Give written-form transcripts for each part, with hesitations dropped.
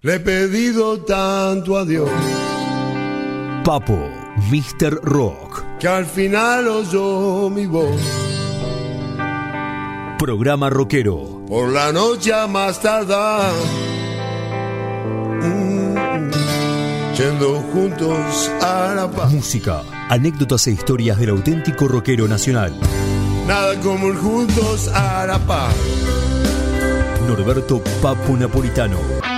Le he pedido tanto a Dios, Papo, Mr. Rock, que al final oyó mi voz. Programa rockero. Por la noche a más tardar, yendo juntos a la paz. Música, anécdotas e historias del auténtico rockero nacional. Nada como el juntos a la paz. Norberto Papo Napolitano.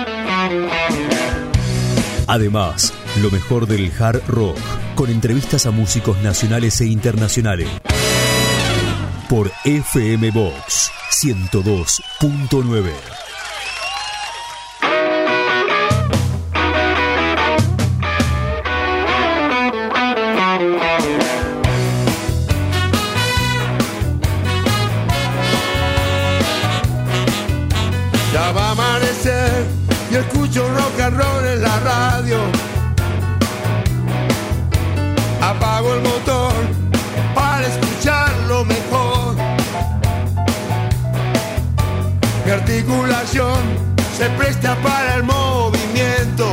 Además, lo mejor del hard rock, con entrevistas a músicos nacionales e internacionales. Por FM Box 102.9. Ya va a amanecer y escucho rock and roll en la radio. Apago el motor para escucharlo mejor. Mi articulación se presta para el movimiento.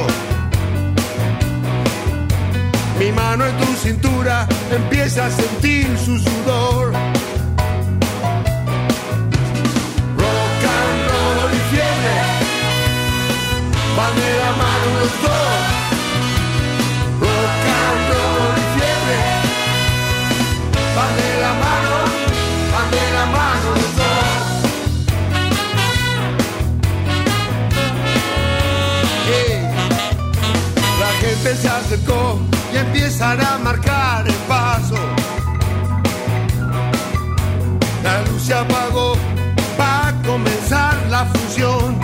Mi mano en tu cintura empieza a sentir su sudor. Rock and roll y fiebre van de la mano los dos. Rock and roll y fiebre van de la mano los dos. La gente se acercó y empiezan a marcar el paso. La luz se apagó, va a comenzar la función.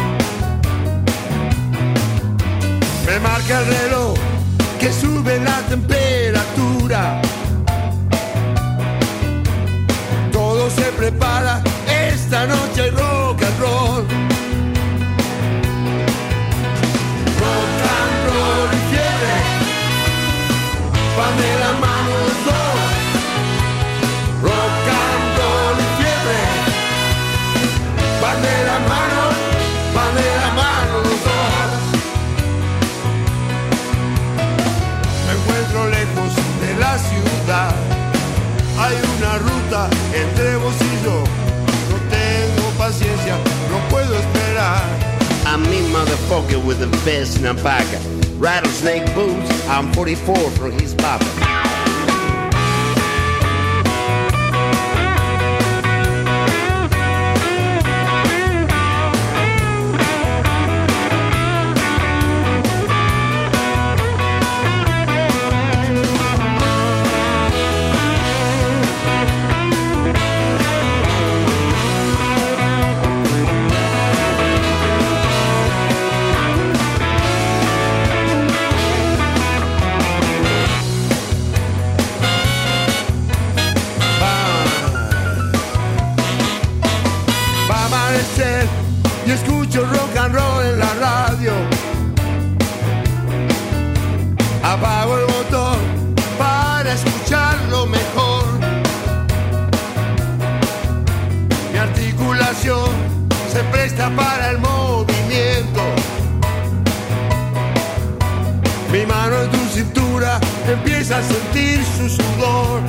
Me marca el reloj que sube la temperatura. Todo se prepara, esta noche hay rock and roll. Rock and roll y fiebre van de la mano los dos. Rock and roll y fiebre van de la mano los dos. Me encuentro lejos de la ciudad, hay una ruta entre vos y yo. No tengo paciencia, no puedo esperar. I'm me motherfucker with the best in a pocket. Rattlesnake boots, I'm 44 from his pocket. Y escucho rock and roll en la radio. Apago el motor para escucharlo mejor. Mi articulación se presta para el movimiento. Mi mano en tu cintura empieza a sentir su sudor.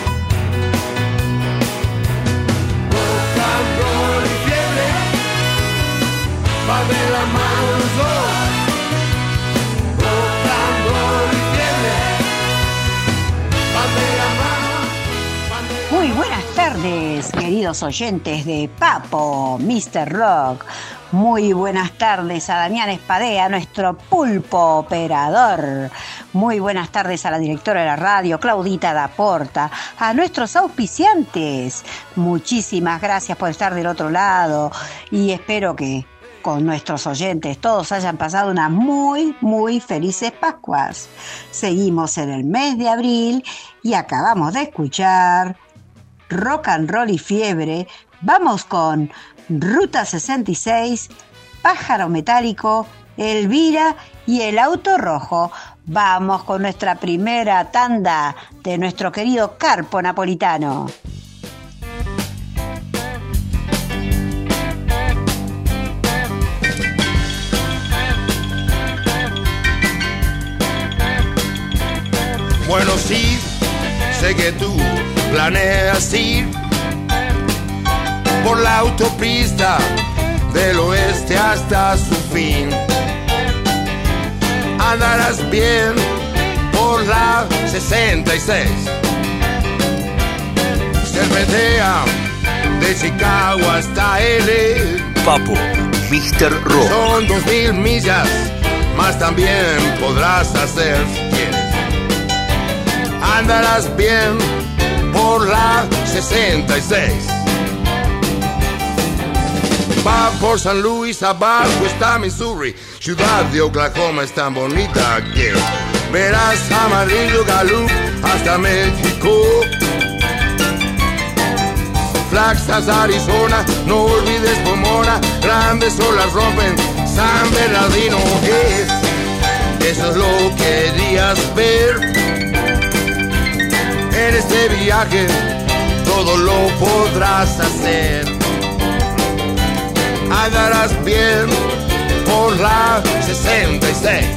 Rock and roll y fiebre van de la mano los dos. Rock and roll y fiebre van de la mano. Muy buenas tardes, queridos oyentes de Papo, Mr. Rock. Muy buenas tardes a Damián Espadea, nuestro pulpo operador. Muy buenas tardes a la directora de la radio, Claudita Daporta. A nuestros auspiciantes, muchísimas gracias por estar del otro lado. Y espero que con nuestros oyentes todos hayan pasado unas muy felices Pascuas. Seguimos en el mes de abril y acabamos de escuchar Rock and Roll y Fiebre. Vamos con Ruta 66, Pájaro Metálico, Elvira y El Auto Rojo. Vamos con nuestra primera tanda de nuestro querido Carpo Napolitano. Bueno, sí, sé que tú planeas ir por la autopista del oeste hasta su fin. Andarás bien por la 66. Serpentea de Chicago hasta L. Papo, Mr. Rock. Son 2000 millas, más también podrás hacer si quieres. Andarás bien por la 66. Va por San Luis, abajo está Missouri. Ciudad de Oklahoma es tan bonita que verás Amarillo, Gallup hasta México. Flagstaff, Arizona, no olvides Pomona. Grandes olas rompen San Bernardino. Eso es lo que querías ver. En este viaje todo lo podrás hacer. Andarás bien por la 66.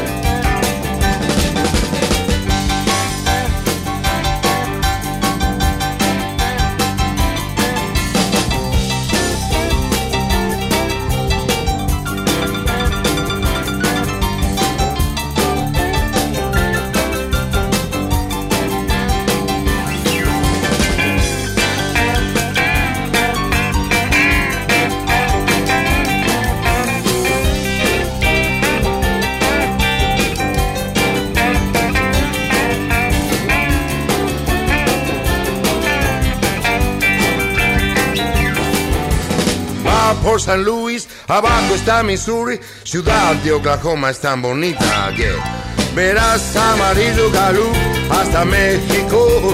Por San Luis, abajo está Missouri. Ciudad de Oklahoma es tan bonita que verás Amarillo, Gallup hasta México.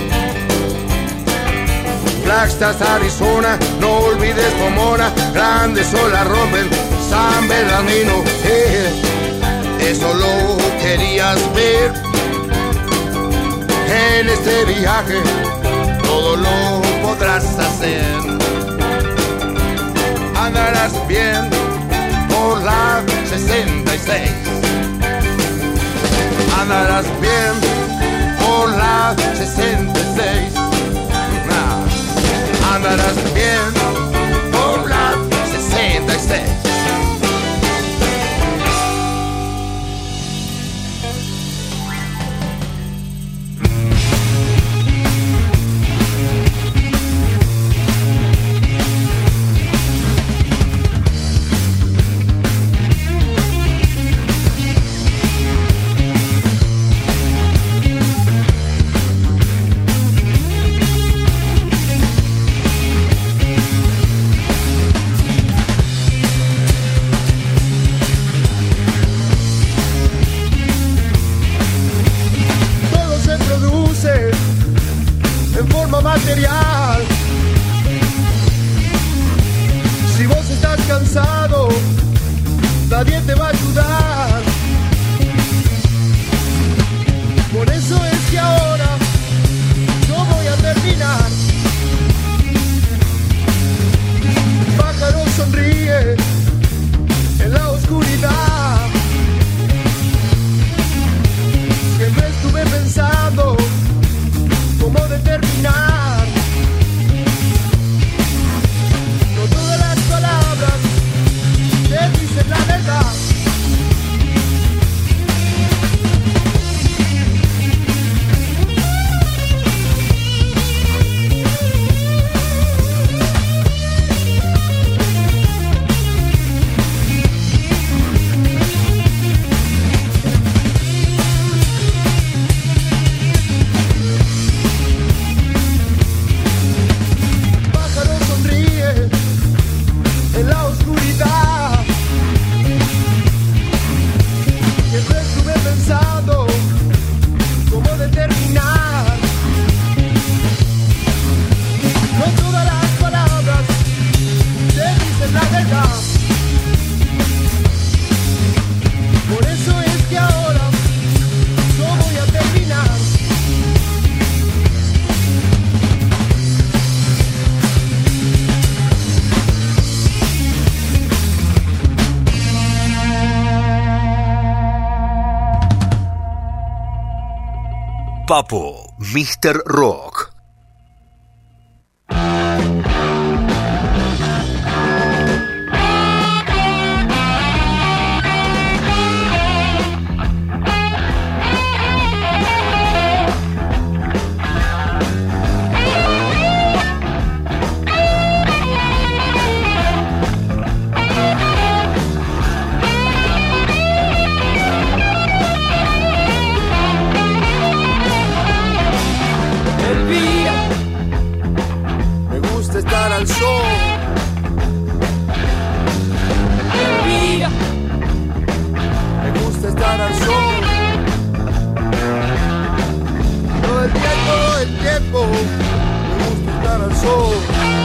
Flagstaff, Arizona, no olvides Pomona. Grandes olas rompen San Bernardino. Eso lo querías ver. En este viaje todo lo podrás hacer. Andarás bien por la 66. Andarás bien por la 66. Andarás bien por la 66. En forma material. Si vos estás cansado, nadie te va a ayudar. Por eso es que ahora yo voy a terminar. Pájaro sonríe en la oscuridad. Siempre estuve pensando cómo determinar. No todas las palabras te dicen la verdad. Papo, Mr. Rock. Al sol, me gusta estar al sol, todo el tiempo, me gusta estar al sol.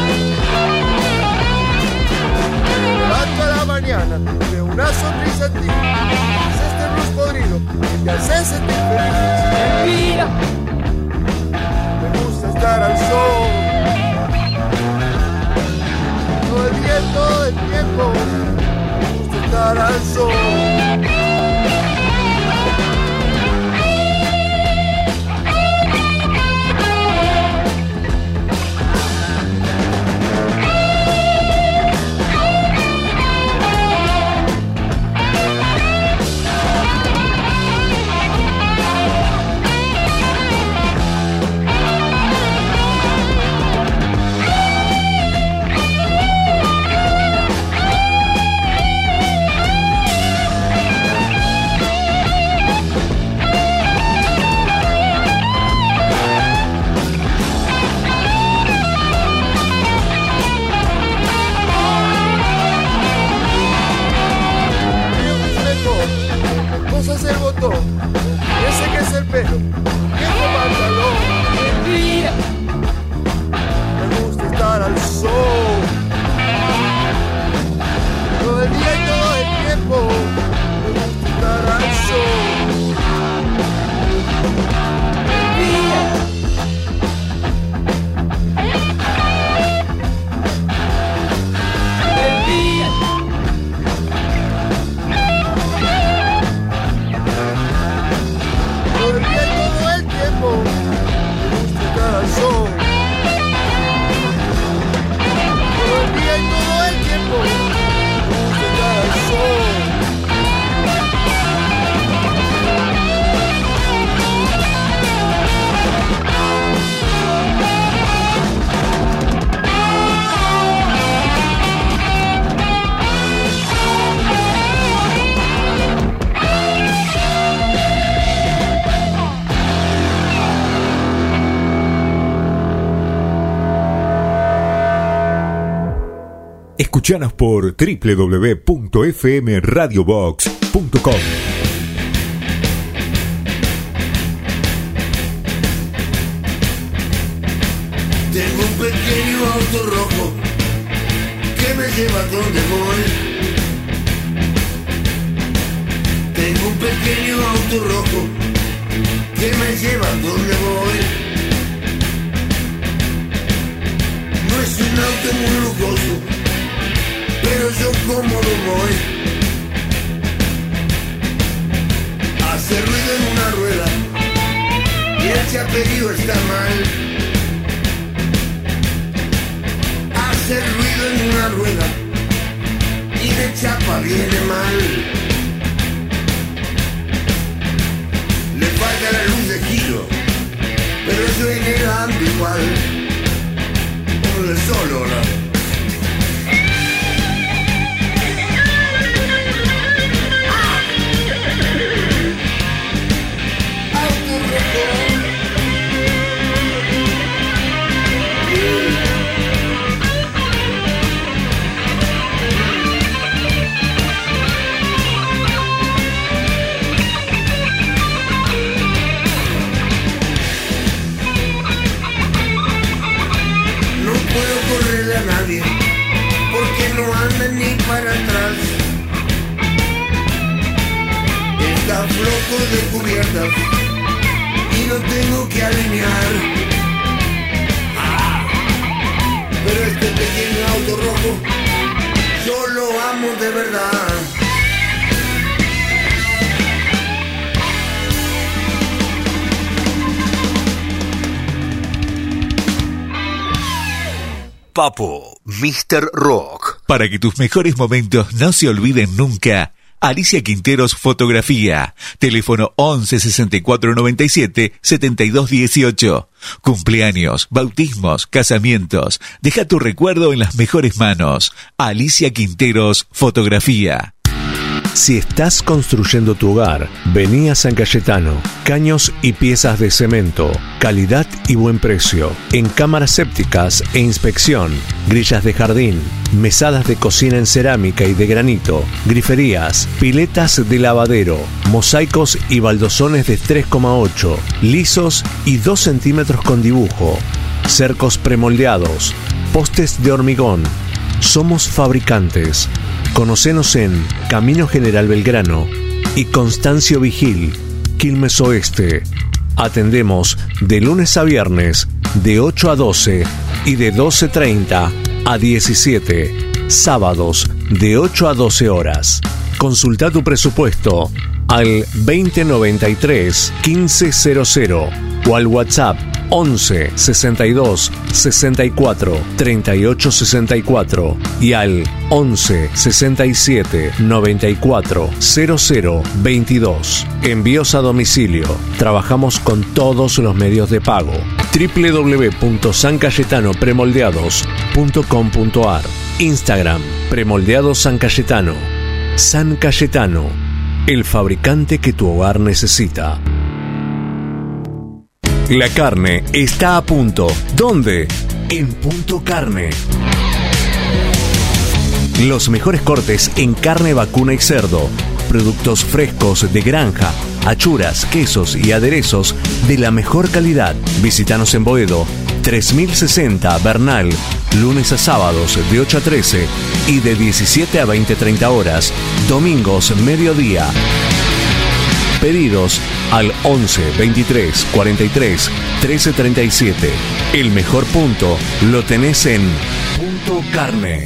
Me levanto a la mañana, veo una sonrisa en ti, es este blues podrido que te hace sentir feliz. Me gusta estar al sol. Todo el tiempo, me gusta estar al sol. El botón, ese que es el pelo, viejo pantalón. Me gusta estar al sol, todo el día y todo el tiempo. Me gusta estar al sol. Escuchanos por www.fmradiobox.com. Tengo un pequeño auto rojo que me lleva donde voy. Tengo un pequeño auto rojo que me lleva donde voy. No es un auto muy lujoso, pero yo cómodo voy. Hace ruido en una rueda y el chaperío está mal. Hace ruido en una rueda y de chapa viene mal. Le falta la luz de giro, pero yo en él ando igual. Como de solo, ¿no? Porque no anda ni para atrás. Está flojo de cubiertas y lo tengo que alinear. Pero este pequeño auto rojo yo lo amo de verdad. Papo, Mr. Rock. Para que tus mejores momentos no se olviden nunca, Alicia Quinteros Fotografía. Teléfono 11 64 97 72 18. Cumpleaños, bautismos, casamientos. Deja tu recuerdo en las mejores manos. Alicia Quinteros Fotografía. Si estás construyendo tu hogar, vení a San Cayetano. Caños y piezas de cemento, calidad y buen precio. En cámaras sépticas e inspección, grillas de jardín, mesadas de cocina en cerámica y de granito, griferías, piletas de lavadero, mosaicos y baldosones de 3,8, lisos y 2 centímetros con dibujo, cercos premoldeados, postes de hormigón. Somos fabricantes. Conocenos en Camino General Belgrano y Constancio Vigil, Quilmes Oeste. Atendemos de lunes a viernes de 8 a 12 y de 12:30 a 17. Sábados de 8 a 12 horas. Consulta tu presupuesto al 2093 1500 o al WhatsApp 11 62 64 38 64 y al 11 67 94 00 22. Envíos a domicilio. Trabajamos con todos los medios de pago. www.sancayetanopremoldeados.com.ar. Instagram Premoldeados San Cayetano. San Cayetano, el fabricante que tu hogar necesita. La carne está a punto. ¿Dónde? En Punto Carne. Los mejores cortes en carne vacuna y cerdo. Productos frescos de granja, achuras, quesos y aderezos de la mejor calidad. Visítanos en Boedo, 3060 Bernal, lunes a sábados de 8 a 13 y de 17 a 20:30 horas, domingos mediodía. Pedidos al 11 23 43 13 37. El mejor punto lo tenés en Punto Carne.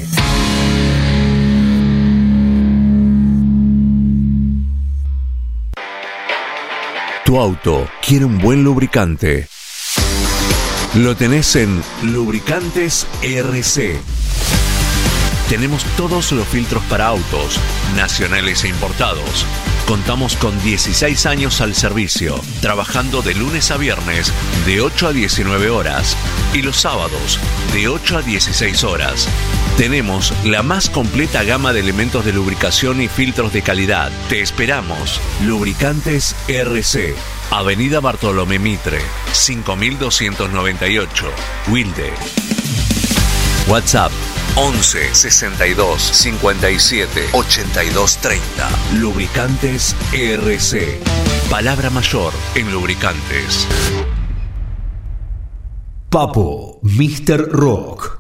Tu auto quiere un buen lubricante. Lo tenés en Lubricantes RC. Tenemos todos los filtros para autos, nacionales e importados. Contamos con 16 años al servicio, trabajando de lunes a viernes de 8 a 19 horas y los sábados de 8 a 16 horas. Tenemos la más completa gama de elementos de lubricación y filtros de calidad. Te esperamos. Lubricantes RC. Avenida Bartolomé Mitre, 5298, Wilde. WhatsApp 11 62 57 82 30. Lubricantes RC. Palabra mayor en lubricantes. Papo, Mr. Rock.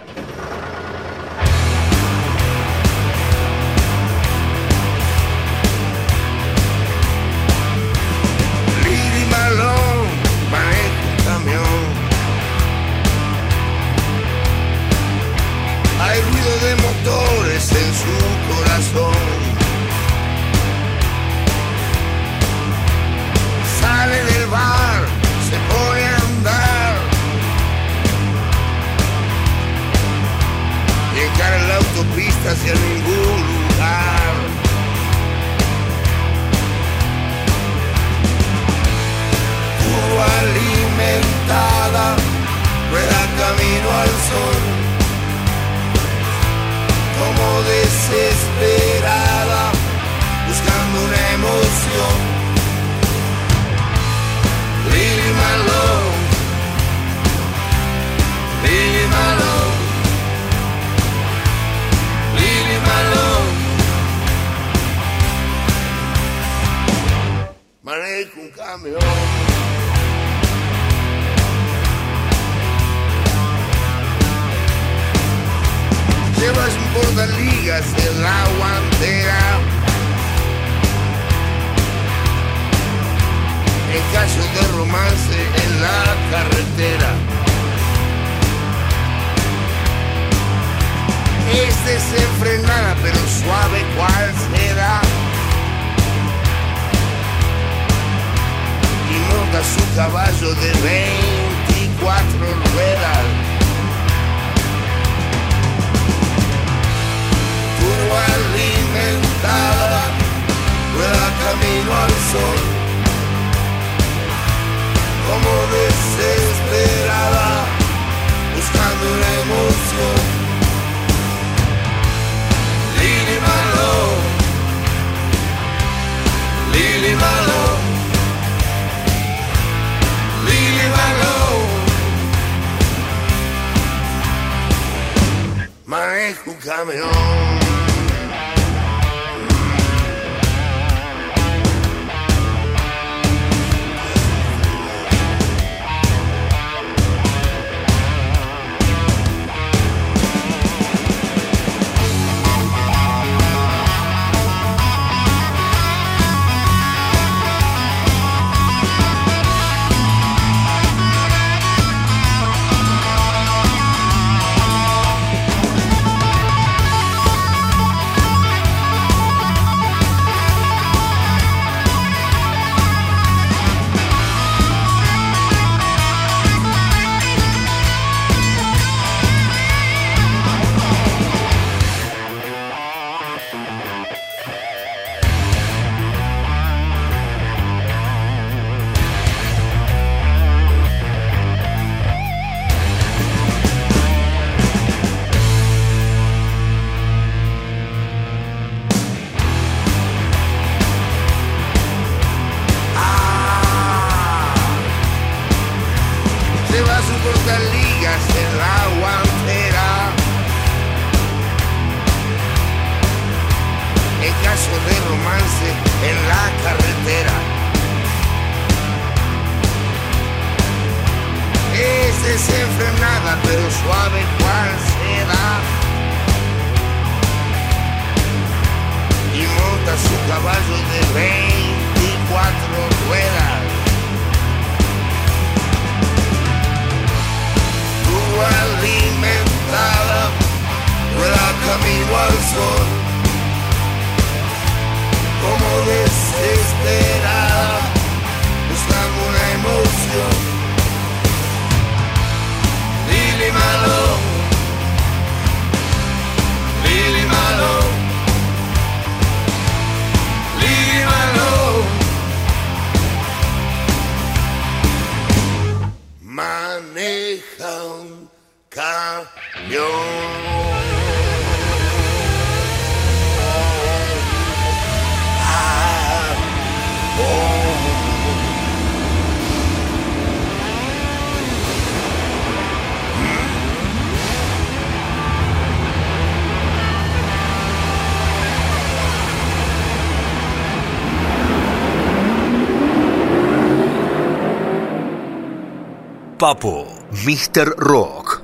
En su corazón sale del bar, se pone a andar y encara la autopista hacia ningún lugar. Turbo alimentada, rueda camino al sol, como desesperada, buscando una emoción. Leave him alone, leave him alone, leave him alone. Manejo un camión. Llevas un bordaligas en la guantera. En caso de romance en la carretera. Es desenfrenada pero suave cual será. Y monta su caballo de 24 ruedas. un camión. Papo, Mr. Rock.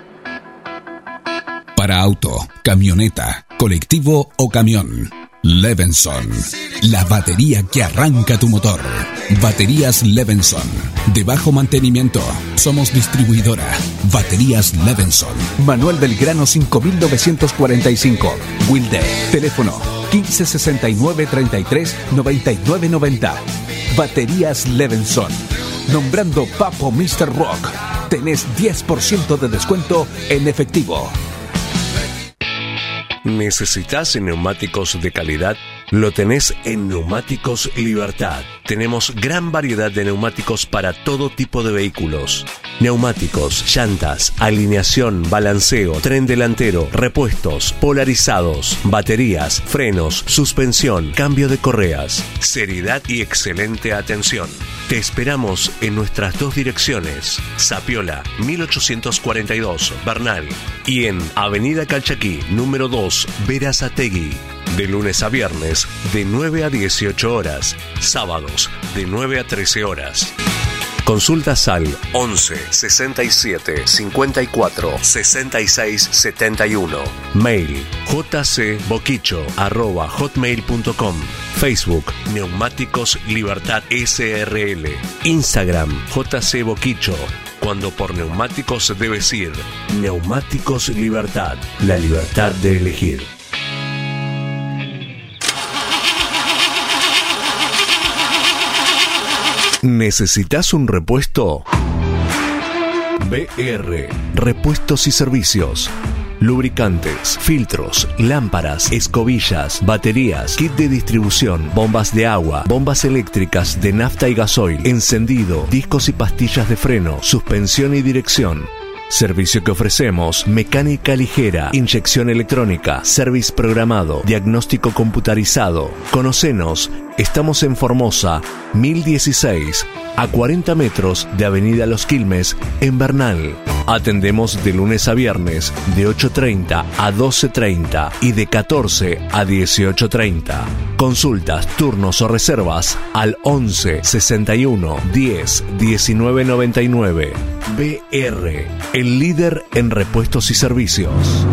Para auto, camioneta, colectivo o camión. Levenson, la batería que arranca tu motor. Baterías Levenson, de bajo mantenimiento. Somos distribuidora. Baterías Levenson. Manuel Belgrano 5945. Wilde. Teléfono 1569 33 99 90. Baterías Levenson. Nombrando Papo Mr. Rock, tenés 10% de descuento en efectivo. ¿Necesitas neumáticos de calidad? Lo tenés en Neumáticos Libertad. Tenemos gran variedad de neumáticos para todo tipo de vehículos. Neumáticos, llantas, alineación, balanceo, tren delantero, repuestos, polarizados, baterías, frenos, suspensión, cambio de correas. Seriedad y excelente atención. Te esperamos en nuestras dos direcciones, Zapiola, 1842, Bernal, y en Avenida Calchaquí, número 2, Berazategui. De lunes a viernes, de 9 a 18 horas. Sábados, de 9 a 13 horas. Consultas al 11 67 54 66 71. Mail jcboquicho@hotmail.com. Facebook Neumáticos Libertad SRL. Instagram JC Boquicho. Cuando por neumáticos debes ir. Neumáticos Libertad. La libertad de elegir. ¿Necesitas un repuesto? BR, repuestos y servicios. Lubricantes, filtros, lámparas, escobillas, baterías, kit de distribución, bombas de agua, bombas eléctricas de nafta y gasoil, encendido, discos y pastillas de freno, suspensión y dirección. Servicio que ofrecemos: mecánica ligera, inyección electrónica, service programado, diagnóstico computarizado. Conocenos Estamos en Formosa, 1016, a 40 metros de Avenida Los Quilmes, en Bernal. Atendemos de lunes a viernes, de 8:30 a 12:30 y de 14 a 18:30. Consultas, turnos o reservas al 11 61 10 19 99. BR, el líder en repuestos y servicios.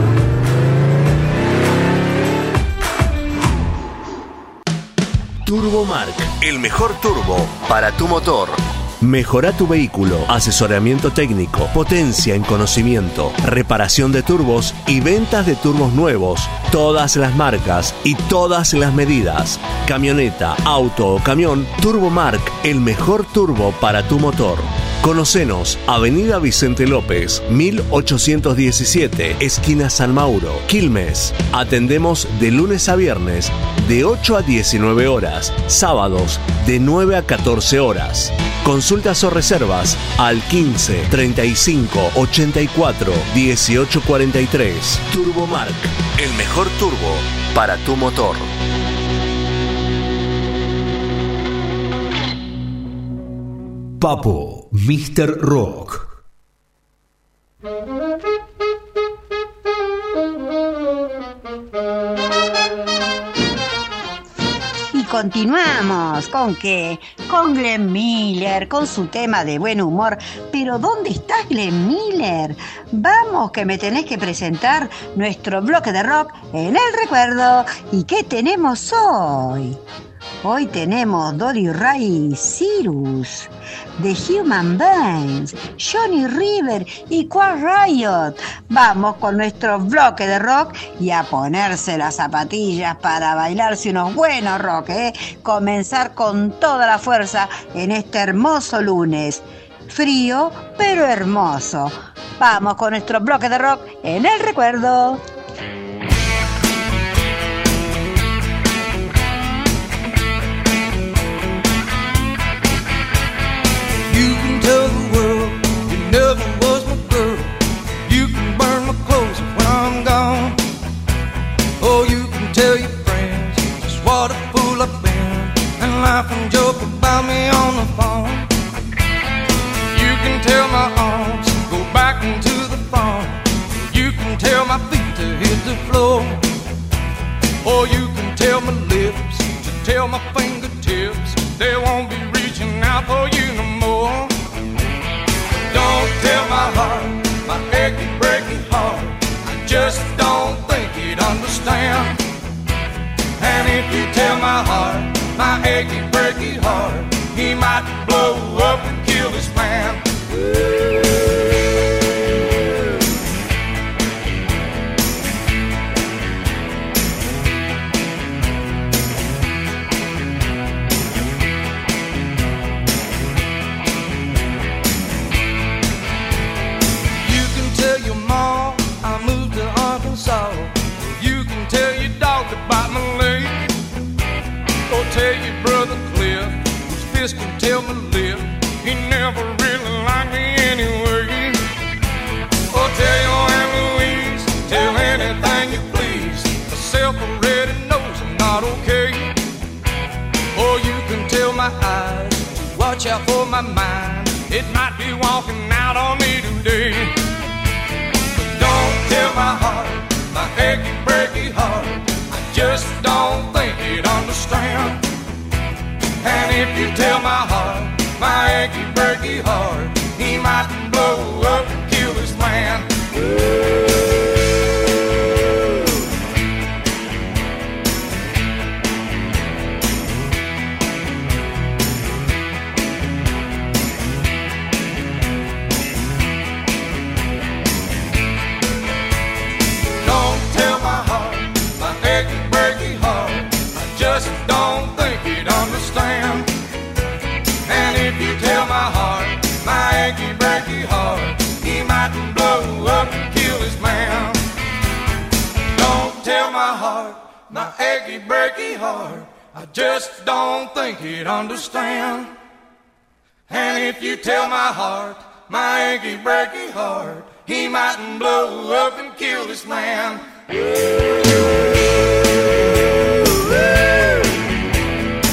Turbomark, el mejor turbo para tu motor. Mejora tu vehículo, asesoramiento técnico, potencia en conocimiento, reparación de turbos y ventas de turbos nuevos. Todas las marcas y todas las medidas. Camioneta, auto o camión, Turbomark, el mejor turbo para tu motor. Conocenos, Avenida Vicente López, 1817, esquina San Mauro, Quilmes. Atendemos de lunes a viernes, de 8 a 19 horas, sábados, de 9 a 14 horas. Consultas o reservas al 15 35 84 18 43. Turbomark, el mejor turbo para tu motor. Papo, Mr. Rock. Y continuamos con Glenn Miller, con su tema de buen humor. Pero ¿dónde estás, Glenn Miller? Vamos, que me tenés que presentar nuestro bloque de rock en el recuerdo. ¿Y qué tenemos hoy? Hoy tenemos Dolly Ray Cyrus, The Human Beings, Johnny River y Quad Riot. Vamos con nuestro bloque de rock y a ponerse las zapatillas para bailarse unos buenos rock, Comenzar con toda la fuerza en este hermoso lunes. Frío, pero hermoso. Vamos con nuestro bloque de rock en el recuerdo. Tell the world you never was my girl. You can burn my clothes when I'm gone. Oh, you can tell your friends just what a fool I've been and laugh and joke about me on the phone. You can tell my arms go back into the farm. You can tell my feet to hit the floor. Or you can tell my lips to tell my fingertips they won't be reaching out for you no more. Don't tell my heart, my achy, breaky heart, I just don't think he'd understand. And if you tell my heart, my achy, breaky heart, he might blow up and kill this man. You can tell your dog about my leg. Or tell your brother Cliff, whose fist can tell my lip, he never really liked me anyway. Or tell your Aunt Louise, tell anything you please, myself already knows I'm not okay. Or you can tell my eyes to watch out for my mind, it might be walking out on me today. But don't tell my heart, my achy, breaky heart, I just don't think he'd understand. And if you tell my heart, my achy, breaky heart, he might blow up and kill this man. Just don't think he'd understand. And if you tell my heart, my achy, breaky heart, he might blow up and kill his man. Don't tell my heart, my achy, breaky heart, I just don't think he'd understand. And if you tell my heart, my achy, breaky heart, he might blow up and kill this man.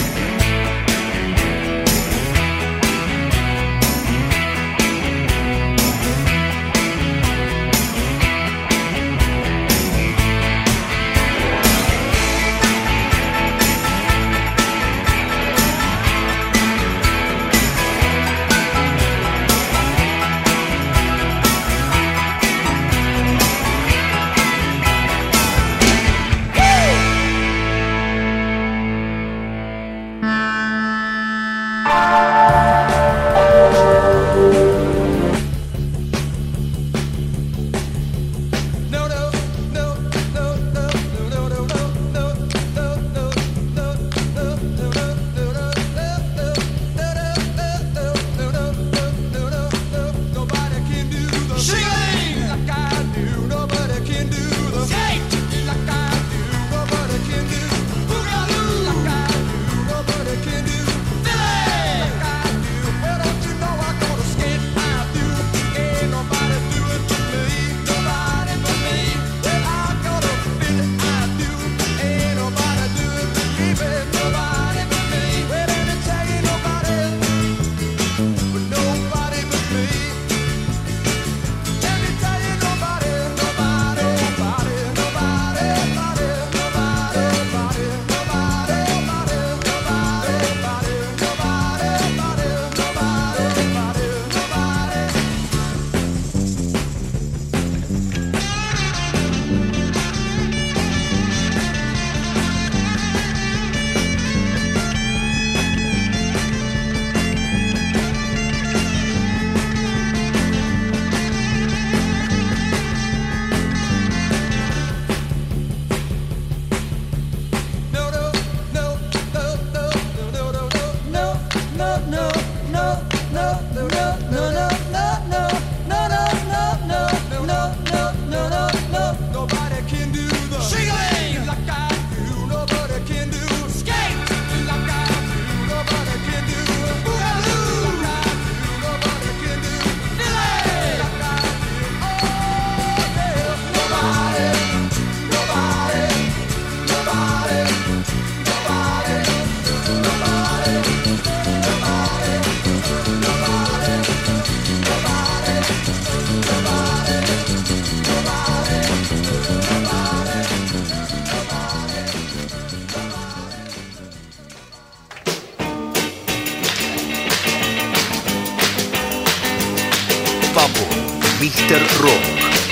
Mr. Rock.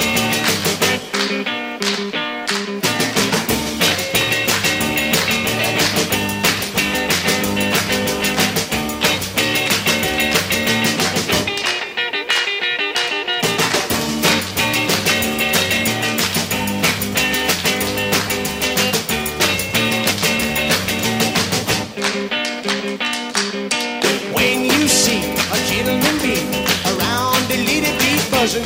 When you see a gentleman be around the little bee buzzing,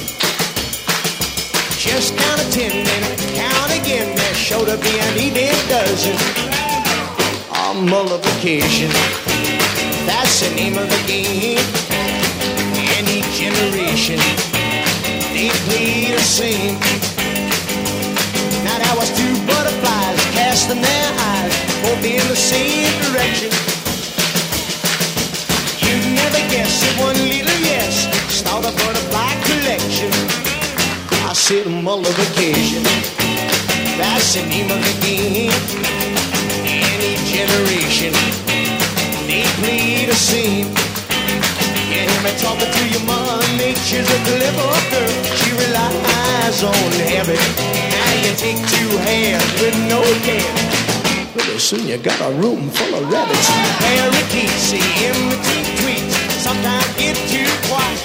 just count to 10 and count again. There's sure to be an even dozen. A multiplication, that's the name of the game. And each generation, they play the same. Now there was two butterflies casting their eyes both in the same direction. You'd never guess that one little yes start a butterfly collection. I said multiplication, that's the name of the game. Any generation, they play the same. You hear me talking to your mother, nature's a clever girl. She relies on habit. Now you take two hands with no care. Pretty soon you got a room full of rabbits. Parakeets, see imitate tweets, sometimes get too quiet.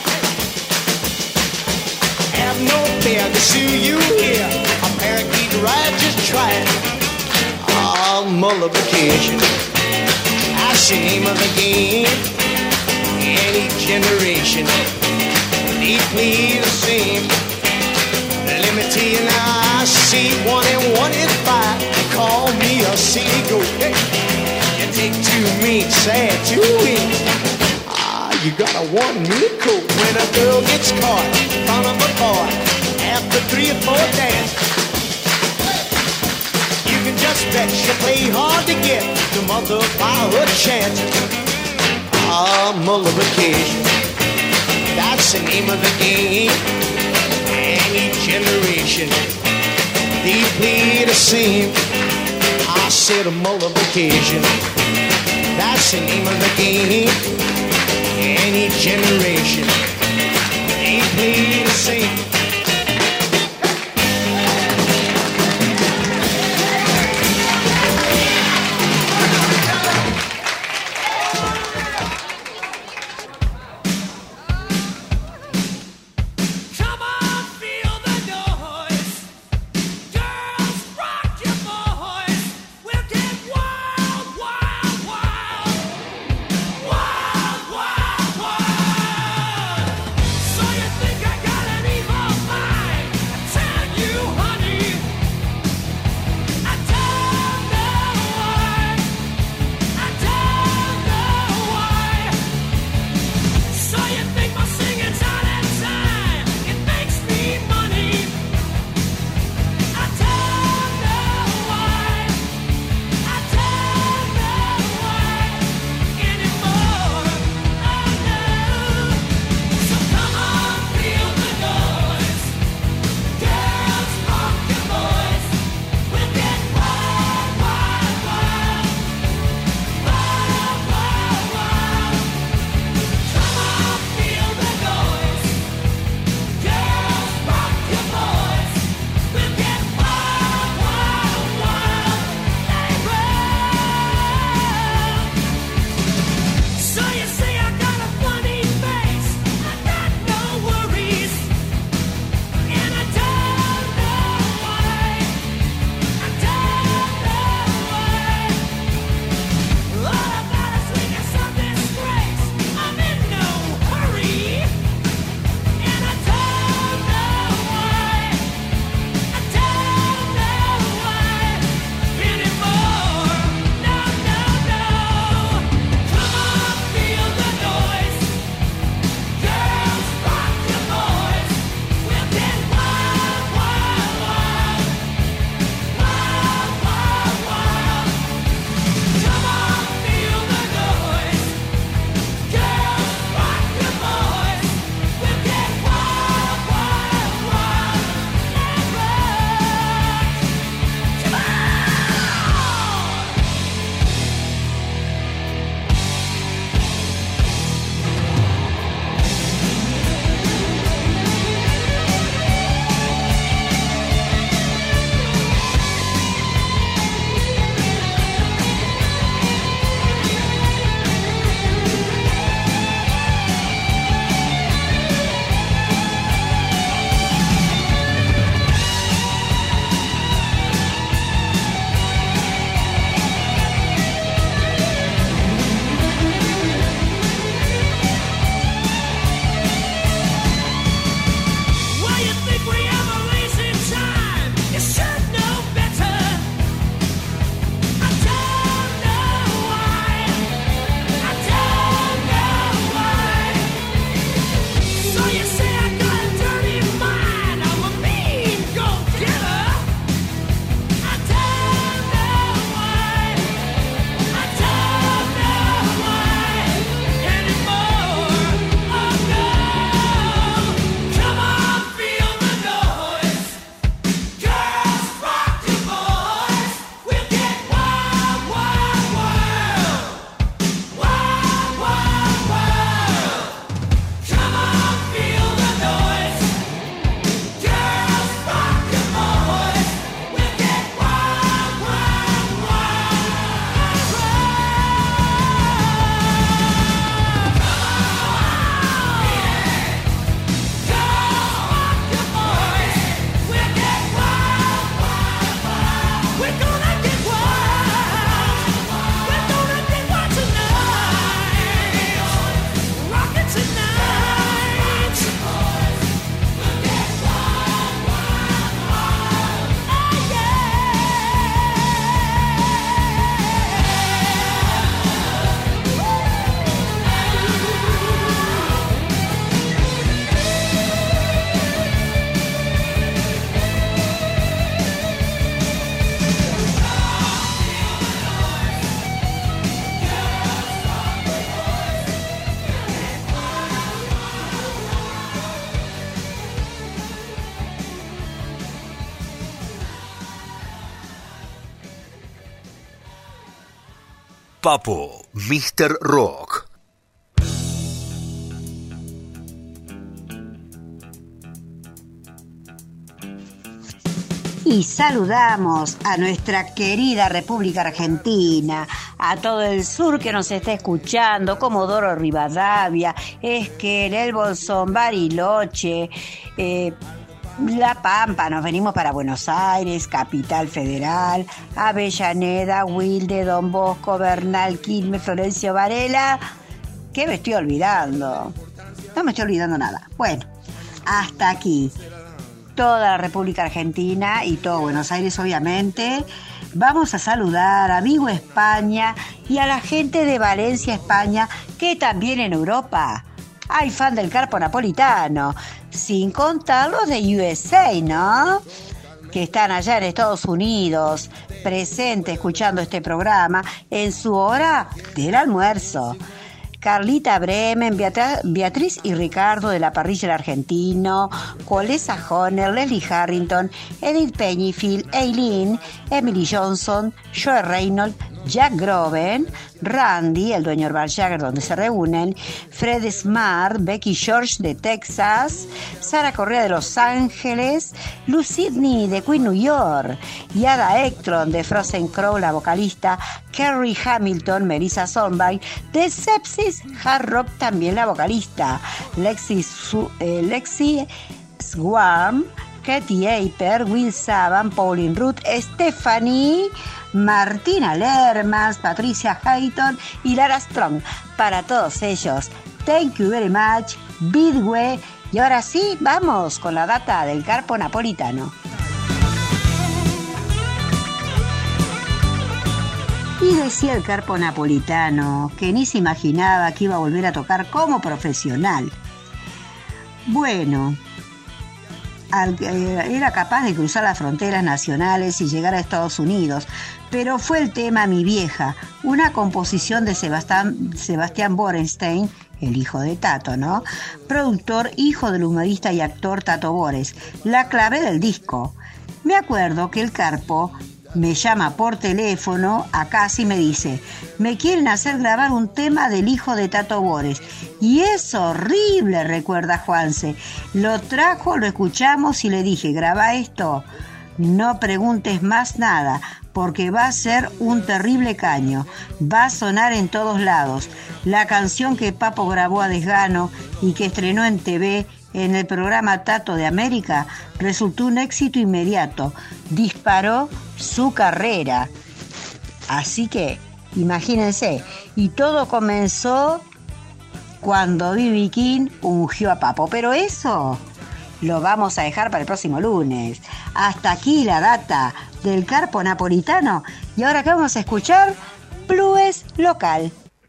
Have no fear to sue you here. A parakeet ride, just try it. Ah, multiplication, that's the name of the game. Any generation, they play the same. Let me tell you now, I see 1 and 1 is 5. Call me a city goat. Hey, you take two meat, sad 2 weeks. Ah, you got a 1 meat coat. When a girl gets caught in front of a boy after 3 or 4 dances, you can just bet she play hard to get to multiply her chances. Ah, multiplication, that's the name of the game. Any generation, they play the same. I said a multiplication, that's the name of the game. Any generation, they play the same. Papo, Mr. Rock. Y saludamos a nuestra querida República Argentina, a todo el sur que nos está escuchando, Comodoro Rivadavia, Esquel, El Bolsón, Bariloche, La Pampa, nos venimos para Buenos Aires, Capital Federal, Avellaneda, Wilde, Don Bosco, Bernal, Quilmes, Florencio Varela. ¿Qué me estoy olvidando? No me estoy olvidando nada. Bueno, hasta aquí. Toda la República Argentina y todo Buenos Aires, obviamente. Vamos a saludar a Vigo, España, y a la gente de Valencia, España, que también en Europa hay fan del Carpo Napolitano, sin contar los de USA, ¿no? Que están allá en Estados Unidos, presentes escuchando este programa en su hora del almuerzo. Carlita Bremen, Beatriz y Ricardo de la Parrilla del Argentino, Colesa Honer, Leslie Harrington, Edith Pennyfield, Eileen, Emily Johnson, Joe Reynolds, Jack Groven, Randy, el dueño del Bar Jagger donde se reúnen, Fred Smart, Becky George de Texas, Sara Correa de Los Ángeles, Lou Sidney de Queen New York, Yada Ektron de Frozen Crow, la vocalista, Kerry Hamilton, Melissa Sonbay de Sepsis Hard Rock, también la vocalista, Lexi Swarm, Katy Aper, Will Saban, Pauline Ruth, Stephanie, Martina Lermas, Patricia Hayton y Lara Strong. Para todos ellos, thank you very much, Bidwe. Y ahora sí, vamos con la data del Carpo Napolitano. Y decía el Carpo Napolitano que ni se imaginaba que iba a volver a tocar como profesional. Bueno, era capaz de cruzar las fronteras nacionales y llegar a Estados Unidos, pero fue el tema Mi Vieja, una composición de Sebastián Borenstein, el hijo de Tato, ¿no? Productor, hijo del humorista y actor Tato Bores, la clave del disco. Me acuerdo que el Carpo me llama por teléfono a casa y me dice: me quieren hacer grabar un tema del hijo de Tato Bores. Y es horrible, recuerda Juanse. Lo trajo, lo escuchamos y le dije: graba esto, no preguntes más nada, porque va a ser un terrible caño. Va a sonar en todos lados. La canción que Papo grabó a desgano y que estrenó en TV en el programa Tato de América resultó un éxito inmediato. Disparó su carrera. Así que, imagínense, y todo comenzó cuando B.B. King ungió a Papo. Pero eso lo vamos a dejar para el próximo lunes. Hasta aquí la data del Carpo Napolitano. Y ahora que vamos a escuchar Blues Local.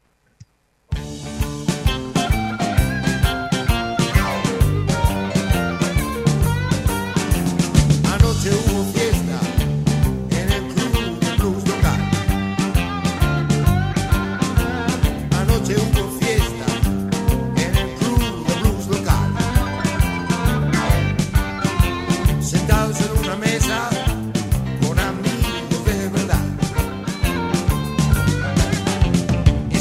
Anoche hubo fiesta en el club de blues local. Anoche hubo fiesta en el club de blues local. Sentados en una mesa con amigos de verdad.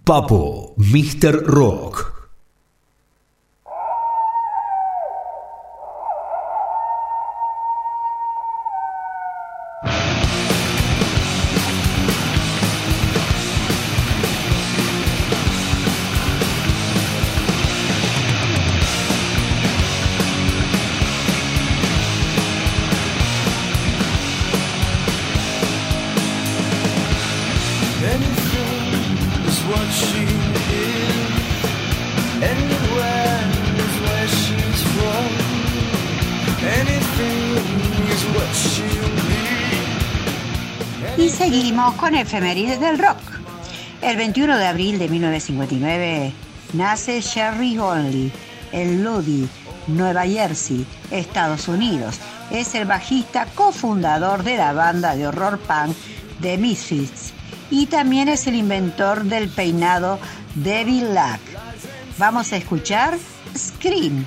Papo, Mr. Rock. Y seguimos con efemérides del rock. El 21 de abril de 1959 nace Jerry Only en Luddy, Nueva Jersey, Estados Unidos. Es el bajista cofundador de la banda de horror punk The Misfits y también es el inventor del peinado Devil Lock. Vamos a escuchar Scream.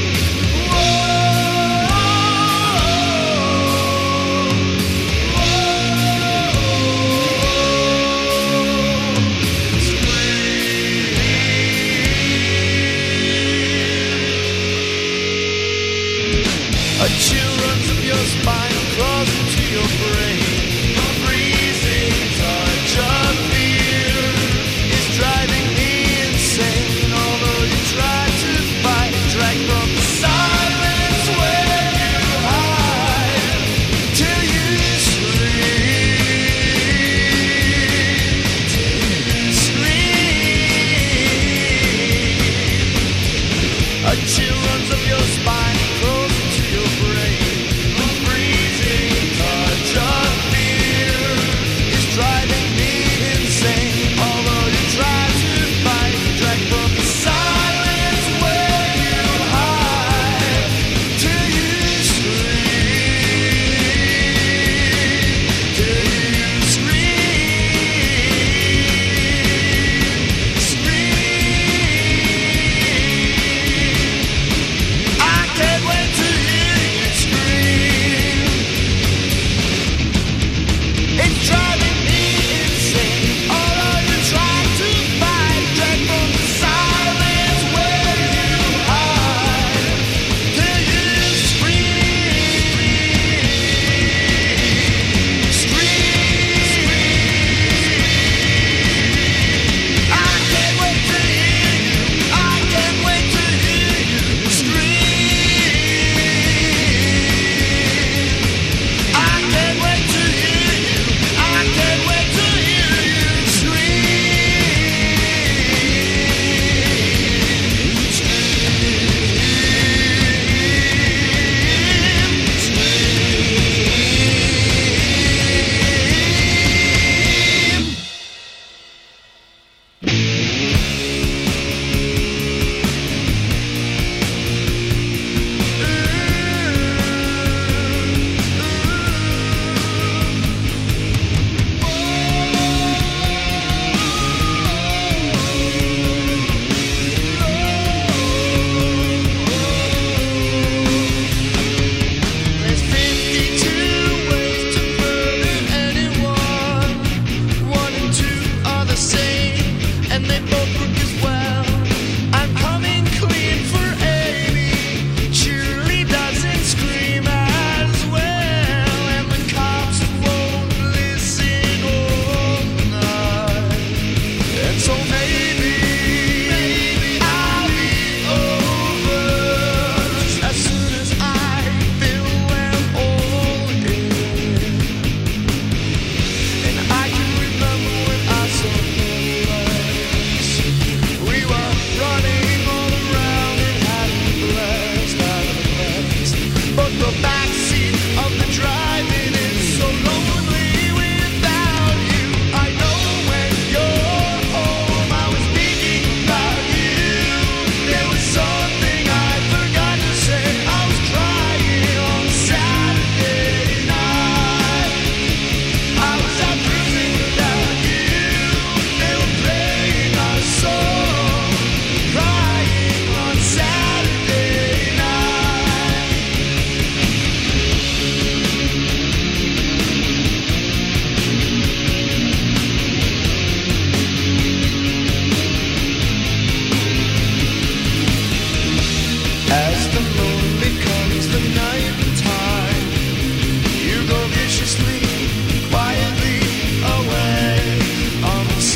Whoa.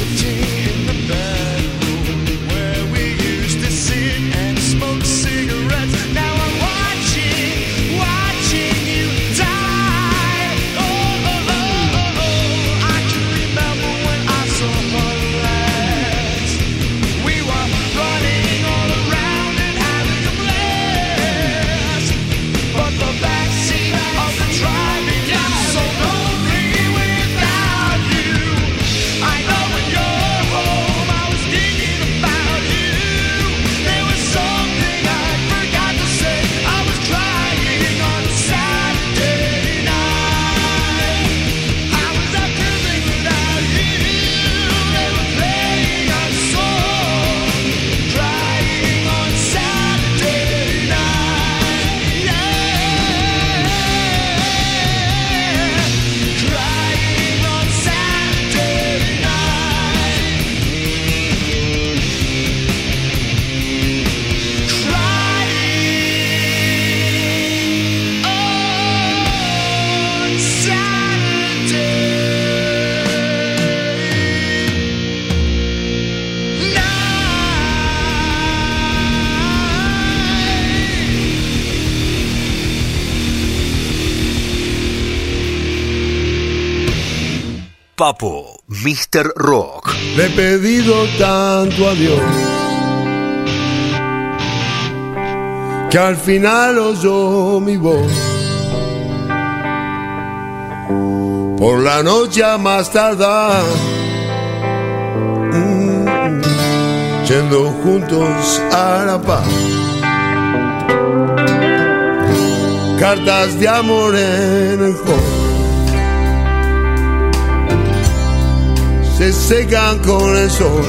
Papo, Mr. Rock. Le he pedido tanto a Dios que al final oyó mi voz. Por la noche a más tardar, yendo juntos a la paz. Cartas de amor en el hall se secan con el sol.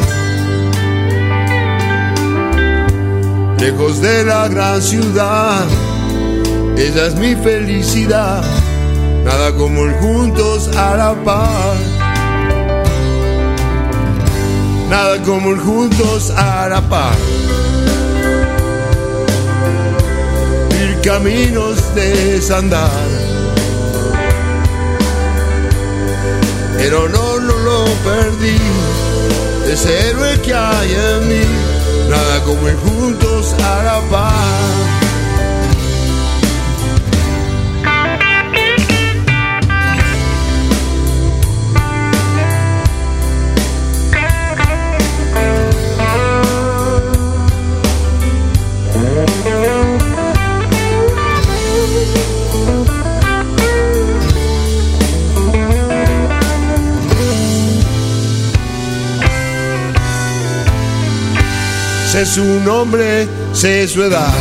Lejos de la gran ciudad, ella es mi felicidad. Nada como el juntos a la par. Nada como el juntos a la par. Ir caminos de desandar. Pero no lo perdí, ese héroe que hay en mí. Nada como ir juntos a la paz. Sé su nombre, sé su edad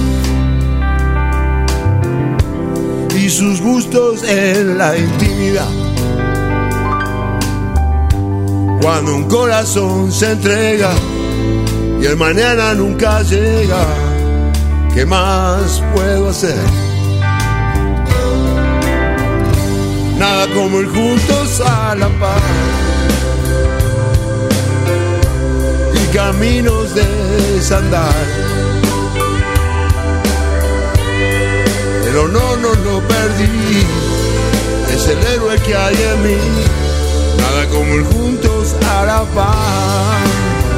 y sus gustos en la intimidad. Cuando un corazón se entrega y el mañana nunca llega, ¿qué más puedo hacer? Nada como ir juntos a la paz. Caminos de desandar. Pero no lo perdí, es el héroe que hay en mí. Nada como ir juntos a la paz.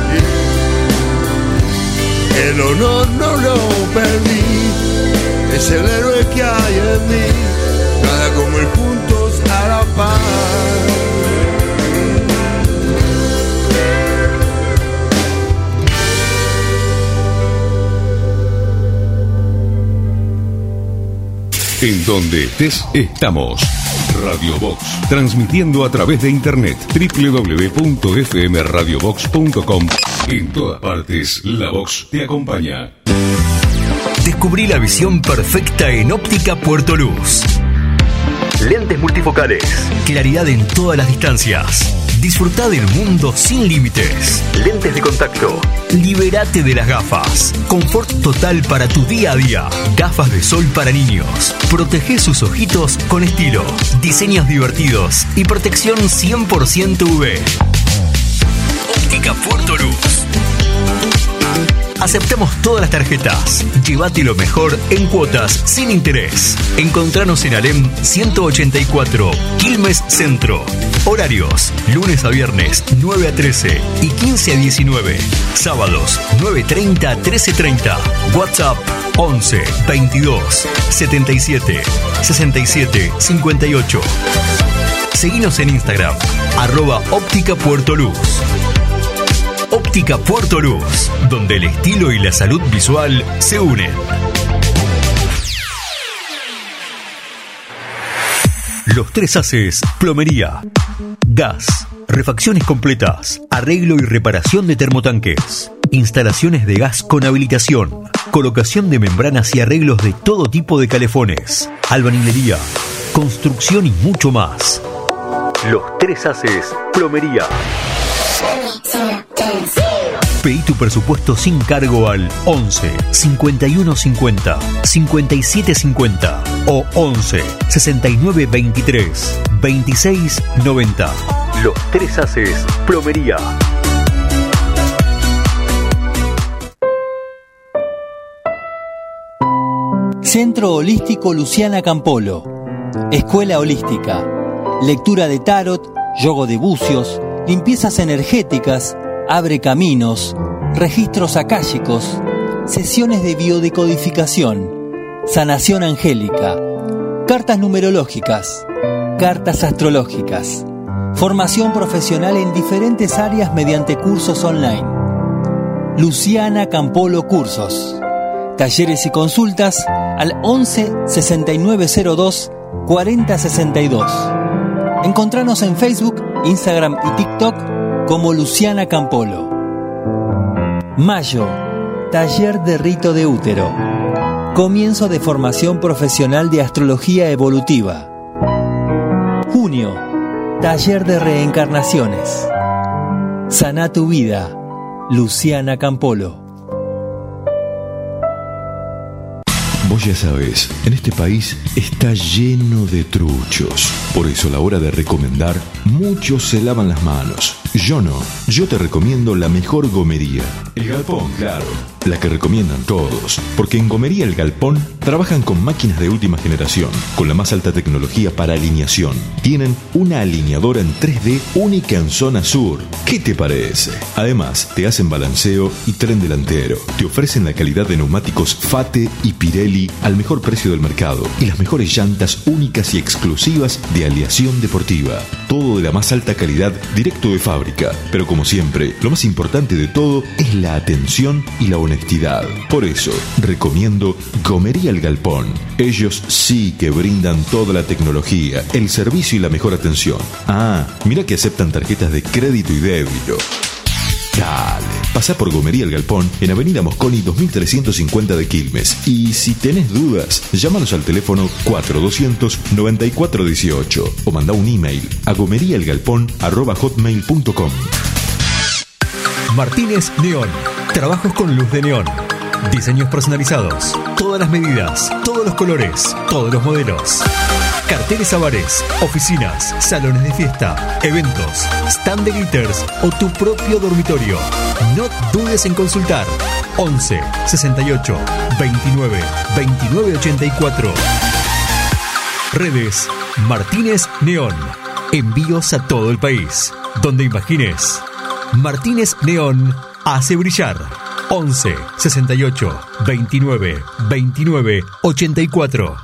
El honor no lo perdí, es el héroe que hay en mí. Nada como ir juntos a la paz. En donde estés, estamos. Radio Box, transmitiendo a través de internet www.fmradiobox.com. En todas partes, la Box te acompaña. Descubrí la visión perfecta en Óptica Puerto Luz. Lentes multifocales, claridad en todas las distancias. Disfrutá del mundo sin límites. Lentes de contacto. Libérate de las gafas. Confort total para tu día a día. Gafas de sol para niños. Protege sus ojitos con estilo. Diseños divertidos y protección 100% UV. Óptica Puerto Luz. Aceptamos todas las tarjetas. Llévate lo mejor en cuotas sin interés. Encontranos en Alem 184, Quilmes Centro. Horarios: lunes a viernes 9 a 13 y 15 a 19. Sábados 9:30 a 13:30. WhatsApp 11 22 77 67 58. Seguinos en Instagram @Óptica Puerto Luz. Óptica Puerto Luz, donde el estilo y la salud visual se unen. Los Tres Haces, plomería, gas, refacciones completas, arreglo y reparación de termotanques, instalaciones de gas con habilitación, colocación de membranas y arreglos de todo tipo de calefones, albañilería, construcción y mucho más. Los Tres Haces, plomería. Pedí tu presupuesto sin cargo al 11 51 50 57 50 o 11 69 23 26 90. Los Tres Haces, plomería. Centro Holístico Luciana Campolo. Escuela holística. Lectura de tarot, yoga de bucios, limpiezas energéticas, abre caminos, registros akáshicos, sesiones de biodecodificación, sanación angélica, cartas numerológicas, cartas astrológicas, formación profesional en diferentes áreas mediante cursos online. Luciana Campolo Cursos. Talleres y consultas al 11 6902 4062. Encontranos en Facebook, Instagram y TikTok como Luciana Campolo. Mayo, taller de rito de útero. Comienzo de formación profesional de astrología evolutiva. Junio, taller de reencarnaciones. Sana tu vida, Luciana Campolo. Vos ya sabés, en este país está lleno de truchos. Por eso a la hora de recomendar, muchos se lavan las manos. Yo no. Yo te recomiendo la mejor gomería. El Galpón, claro. La que recomiendan todos. Porque en Gomería El Galpón trabajan con máquinas de última generación, con la más alta tecnología para alineación. Tienen una alineadora en 3D única en zona sur. ¿Qué te parece? Además, te hacen balanceo y tren delantero. Te ofrecen la calidad de neumáticos Fate y Pirelli al mejor precio del mercado y las mejores llantas únicas y exclusivas de aleación deportiva. Todo de la más alta calidad directo de fábrica. Pero como siempre, lo más importante de todo es la atención y la honestidad. Por eso, recomiendo Gomería El Galpón. Ellos sí que brindan toda la tecnología, el servicio y la mejor atención. Ah, mira que aceptan tarjetas de crédito y débito. Dale, pasá por Gomería El Galpón en Avenida Mosconi 2350 de Quilmes. Y si tenés dudas, llámanos al teléfono 4200-9418 o mandá un email a gomeriaelgalpón@hotmail.com. Martínez Neón. Trabajos con luz de neón. Diseños personalizados. Todas las medidas, todos los colores, todos los modelos. Carteles a bares, oficinas, salones de fiesta, eventos, stand de glitters o tu propio dormitorio. No dudes en consultar. 11 68 29 29 84. Redes Martínez Neón. Envíos a todo el país. Donde imagines. Martínez Neón hace brillar. 11 68 29 29 84.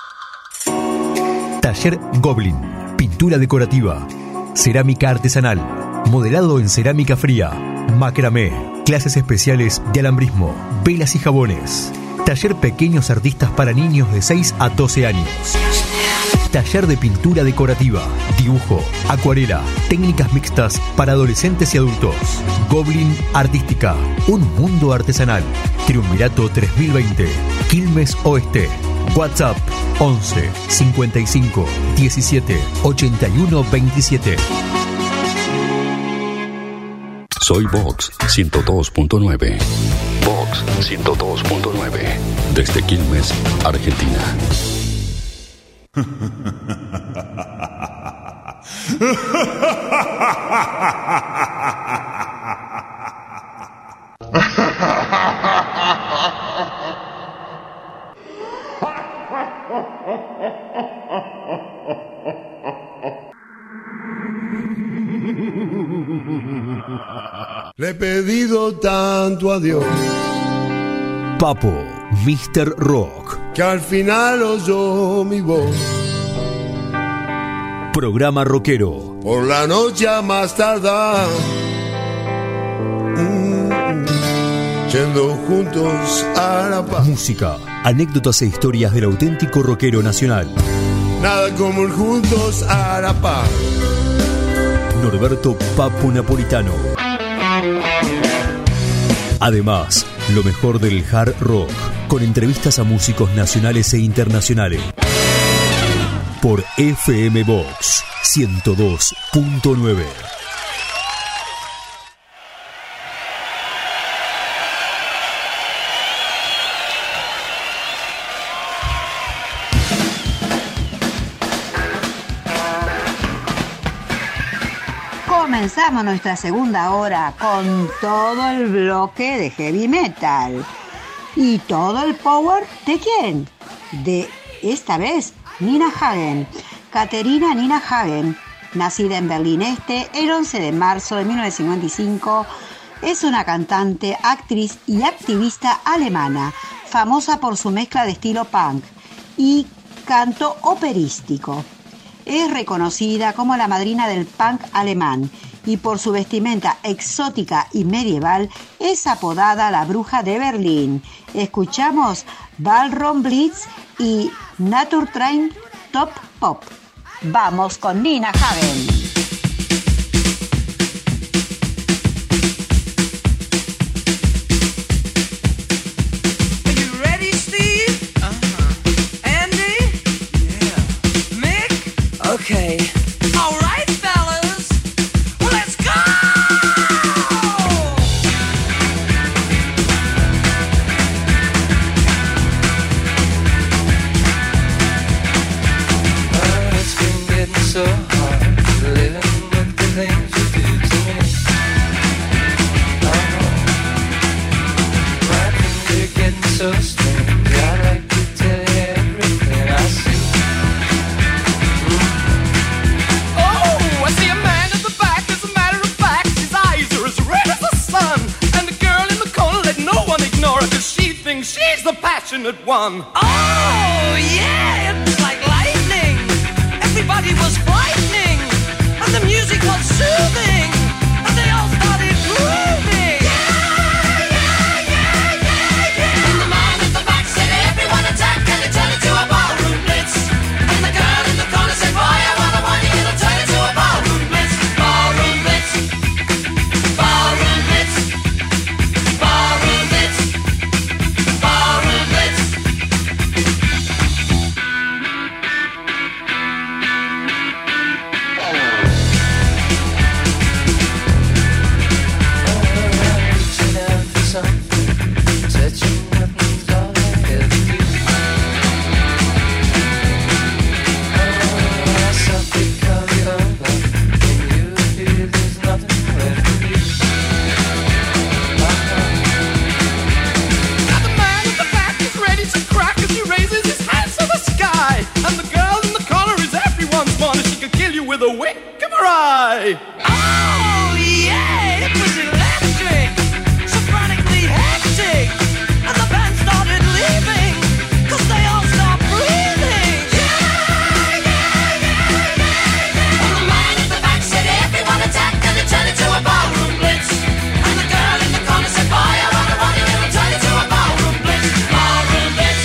Taller Goblin. Pintura decorativa. Cerámica artesanal. Modelado en cerámica fría. Macramé. Clases especiales de alambrismo. Velas y jabones. Taller Pequeños Artistas para niños de 6 a 12 años. Taller de pintura decorativa, dibujo, acuarela, técnicas mixtas para adolescentes y adultos. Goblin Artística, un mundo artesanal. Triunvirato 3020, Quilmes Oeste. WhatsApp 11 55 17 81 27. Soy Vox 102.9. Vox 102.9. Desde Quilmes, Argentina. Le he pedido tanto a Dios Papo, Mr. Rock. que al final oyó mi voz. Programa rockero. Por la noche a más tardar, yendo juntos a la paz. Música, anécdotas e historias del auténtico rockero nacional. Nada como ir juntos a la paz. Norberto Papo Napolitano. Además, lo mejor del hard rock, con entrevistas a músicos nacionales e internacionales. Por FM Box 102.9. Comenzamos nuestra segunda hora con todo el bloque de heavy metal. ¿Y todo el power de quién? De esta vez Nina Hagen. Caterina Nina Hagen, nacida en Berlín Este el 11 de marzo de 1955, es una cantante, actriz y activista alemana, famosa por su mezcla de estilo punk y canto operístico. Es reconocida como la madrina del punk alemán y por su vestimenta exótica y medieval es apodada la Bruja de Berlín. Escuchamos Ballroom Blitz y Naturtrain Top Pop. Vamos con Nina Hagen. Okay. All right, fellas. Well, let's go! It's been getting so hard living with the things you do to me. My things are getting so strange. I'd like to tell you everything I see. She's the passionate one. Oh, yeah, it was like lightning. Everybody was frightening, and the music was soothing, and they all started grooving. Yeah, yeah, yeah, yeah, yeah. And the man at the back said, everyone attack, and it turned into a ballroom blitz. And the girl in the corner said, boy, I wanna want you, it'll turn into a ballroom blitz. Ballroom blitz. Ballroom blitz. Ballroom blitz. Ballroom blitz. Reaching out for something, touching nothing's all I ever do. I softly call you over, when you feel there's nothing left to do. Now the man at the back is ready to crack as he raises his hands to the sky. And the girl in the corner is everyone's money. She could kill you with a wink of her eye. Oh, yeah, it was electric, sopranically hectic. And the band started leaving, 'cause they all stopped breathing. Yeah, yeah, yeah, yeah, yeah. And the man at the back said, everyone attack, and it turned into a ballroom blitz. And the girl in the corner said, boy, I wanna want you, it'll turn into a ballroom blitz. Ballroom blitz.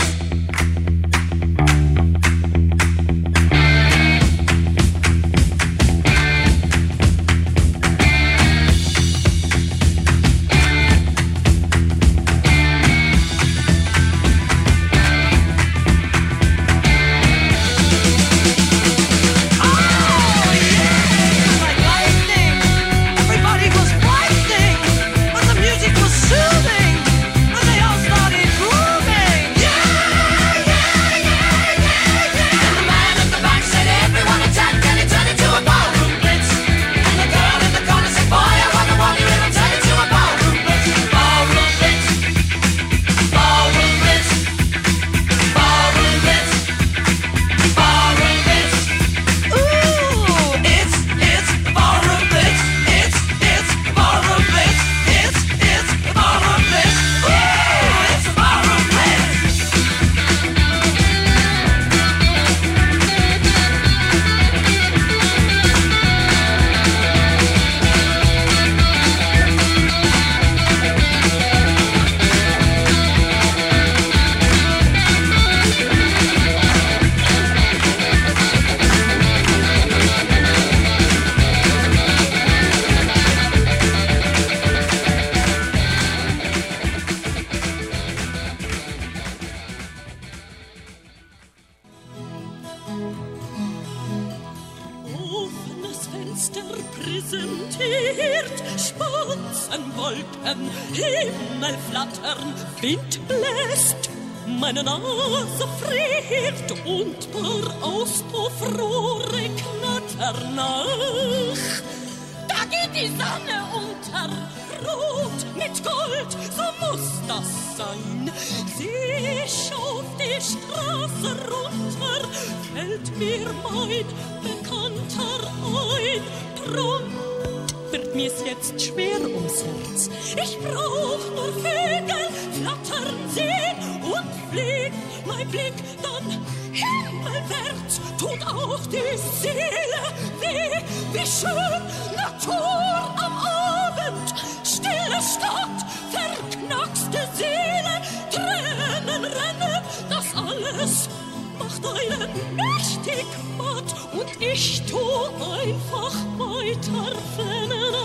Wolken, Wolken, Himmel flattern, Wind bläst, meine Nase friert und paar Auspuffrohre knattern nach. Da geht die Sonne unter, rot mit Gold, so muss das sein. Sieh ich auf die Straße runter, fällt mir mein Bekannter ein. Drum wird mir's jetzt schwer ums Herz. Ich brauch nur Vögel flattern sehen und fliegt mein Blick dann himmelwärts. Tut auch die Seele weh, wie schön Natur am Abend. Stille Stadt, verknackste Seele, Tränen rennen, das alles macht einen mächtig matt und ich tu einfach weiter flennen.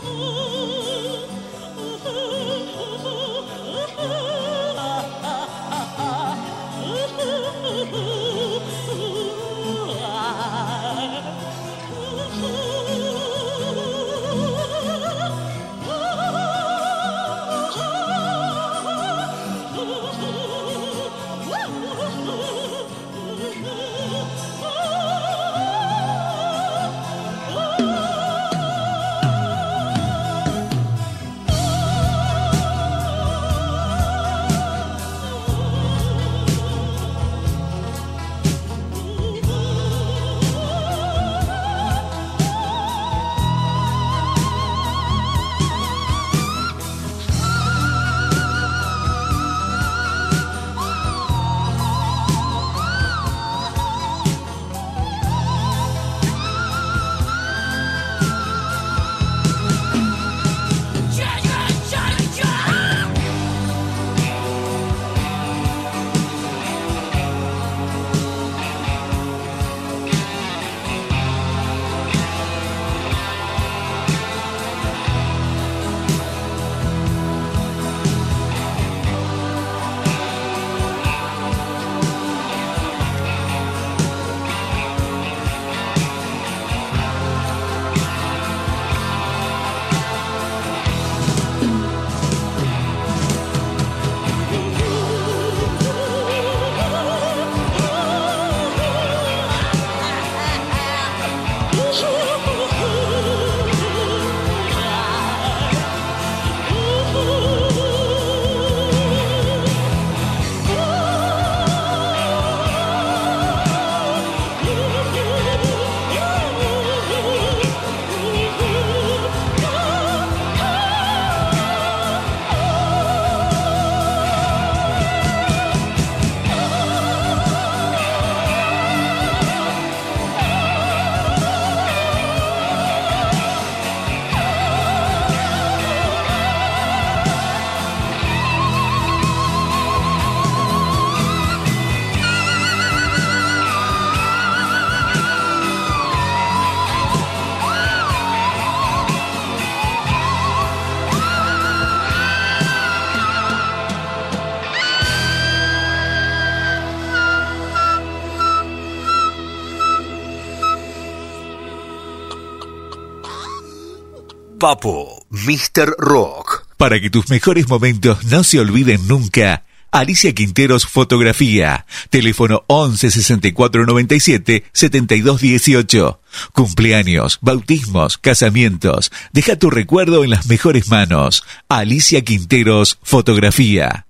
Papo, Mr. Rock. Para que tus mejores momentos no se olviden nunca, Alicia Quinteros Fotografía. Teléfono 11 64 97 72 18. Cumpleaños, bautismos, casamientos. Deja tu recuerdo en las mejores manos. Alicia Quinteros Fotografía.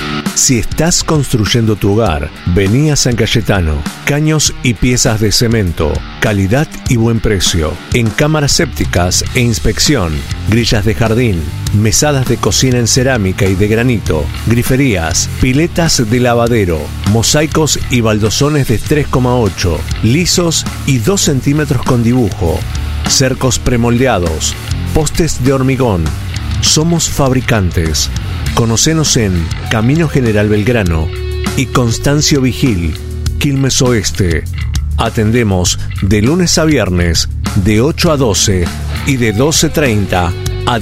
Si estás construyendo tu hogar, vení a San Cayetano. Caños y piezas de cemento, calidad y buen precio. En cámaras sépticas e inspección, grillas de jardín, mesadas de cocina en cerámica y de granito, griferías, piletas de lavadero, mosaicos y baldosones de 3,8, lisos y 2 centímetros con dibujo, cercos premoldeados, postes de hormigón. Somos fabricantes. Conocenos en Camino General Belgrano y Constancio Vigil, Quilmes Oeste. Atendemos de lunes a viernes de 8 a 12 y de 12:30 a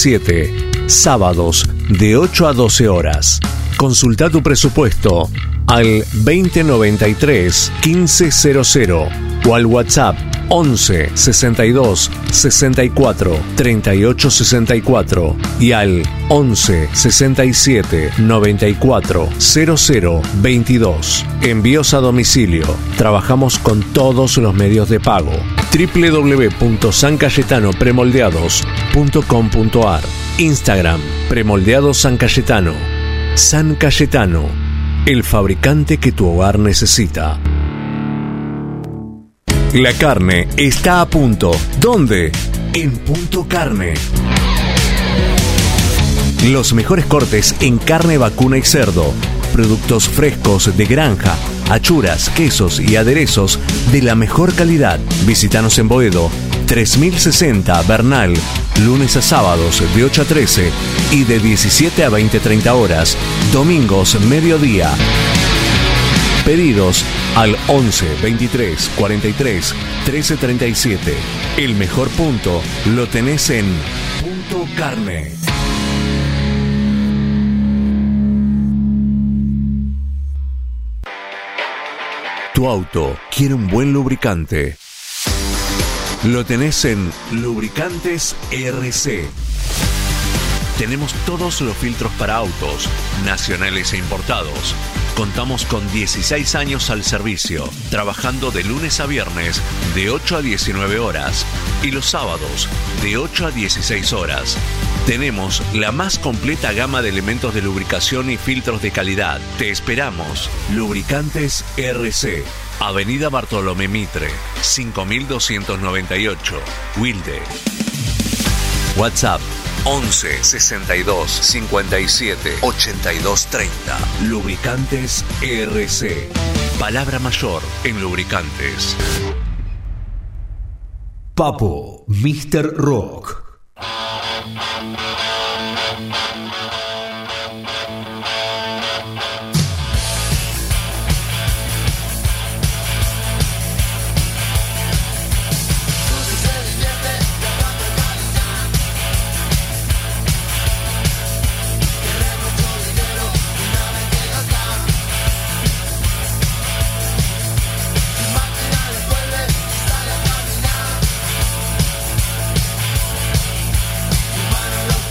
17. Sábados de 8 a 12 horas. Consulta tu presupuesto al 2093 1500 o al WhatsApp 11 62 64 38 64 y al 11 67 94 00 22. Envíos a domicilio. Trabajamos con todos los medios de pago. www.sancayetanopremoldeados.com.ar. Instagram Premoldeados San Cayetano. San Cayetano, el fabricante que tu hogar necesita. La carne está a punto. ¿Dónde? En Punto Carne. Los mejores cortes en carne vacuna y cerdo. Productos frescos de granja, achuras, quesos y aderezos de la mejor calidad. Visítanos en Boedo, 3060 Bernal, lunes a sábados de 8 a 13 y de 17 a 20:30 horas, domingos mediodía. Pedidos al 11 23 43 13 37. El mejor punto lo tenés en Punto Carne. Tu auto quiere un buen lubricante. Lo tenés en Lubricantes RC. Tenemos todos los filtros para autos, nacionales e importados. Contamos con 16 años al servicio, trabajando de lunes a viernes de 8 a 19 horas y los sábados de 8 a 16 horas. Tenemos la más completa gama de elementos de lubricación y filtros de calidad. Te esperamos. Lubricantes RC. Avenida Bartolomé Mitre, 5298, Wilde. WhatsApp 11 62 57 82 30. Lubricantes RC. Palabra mayor en lubricantes. Papo, Mr. Rock. Mano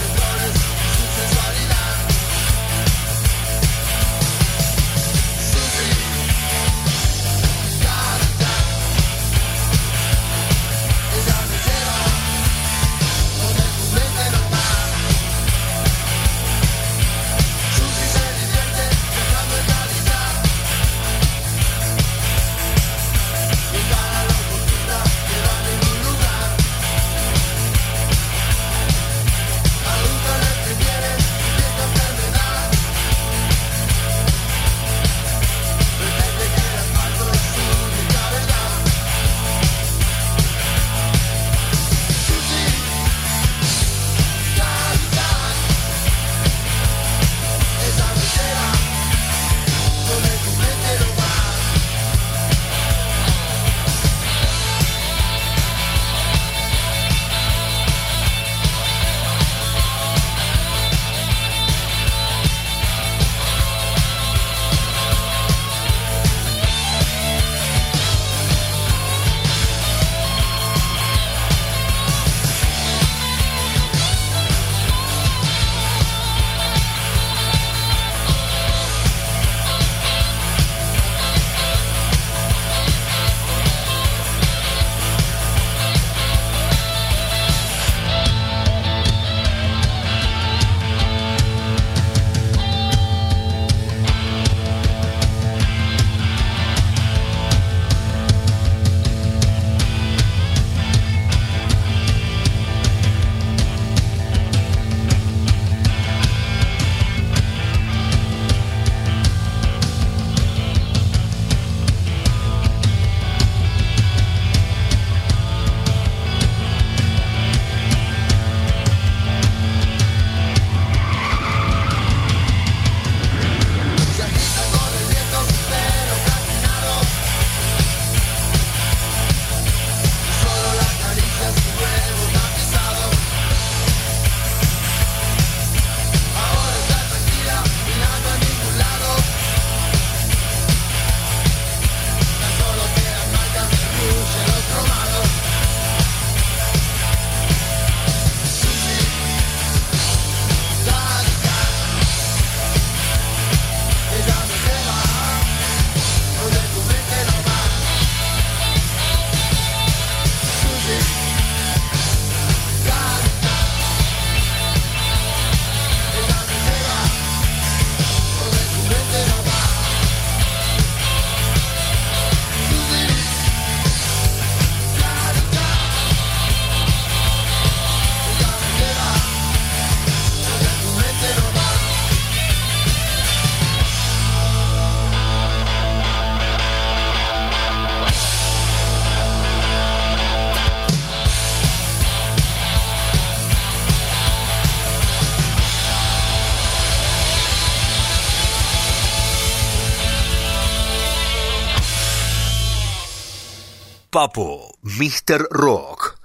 Papo, Mr. Rock.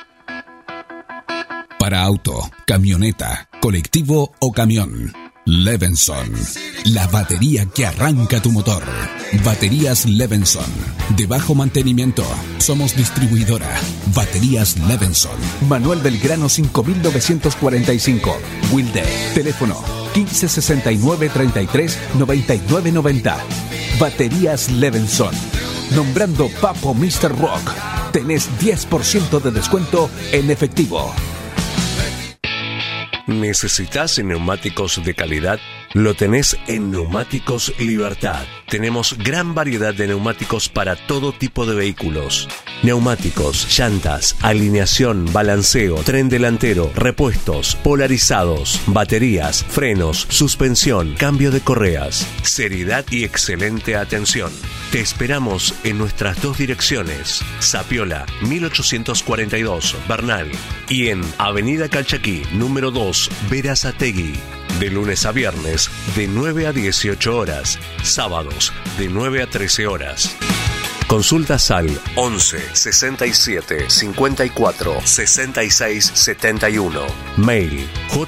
Para auto, camioneta, colectivo o camión. Levenson, la batería que arranca tu motor. Baterías Levenson, de bajo mantenimiento. Somos distribuidora. Baterías Levenson. Manuel Belgrano 5945. Wilde. Teléfono 1569 33 99 90. Baterías Levenson. Nombrando Papo Mr. Rock, tenés 10% de descuento en efectivo. ¿Necesitas neumáticos de calidad? Lo tenés en Neumáticos Libertad. Tenemos gran variedad de neumáticos para todo tipo de vehículos. Neumáticos, llantas, alineación, balanceo, tren delantero, repuestos, polarizados, baterías, frenos, suspensión, cambio de correas. Seriedad y excelente atención. Te esperamos en nuestras dos direcciones. Sapiola, 1842, Bernal. Y en Avenida Calchaquí, número 2, Berazategui. De lunes a viernes, de 9 a 18 horas. Sábados, de 9 a 13 horas. Consultas al 11 67 54 66 71. Mail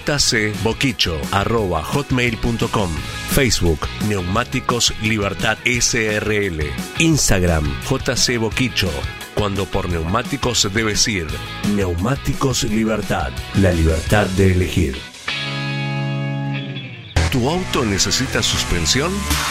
jcboquicho@hotmail.com. Facebook Neumáticos Libertad SRL. Instagram JC Boquicho. Cuando por neumáticos debes ir. Neumáticos Libertad. La libertad de elegir. ¿Tu auto necesita suspensión?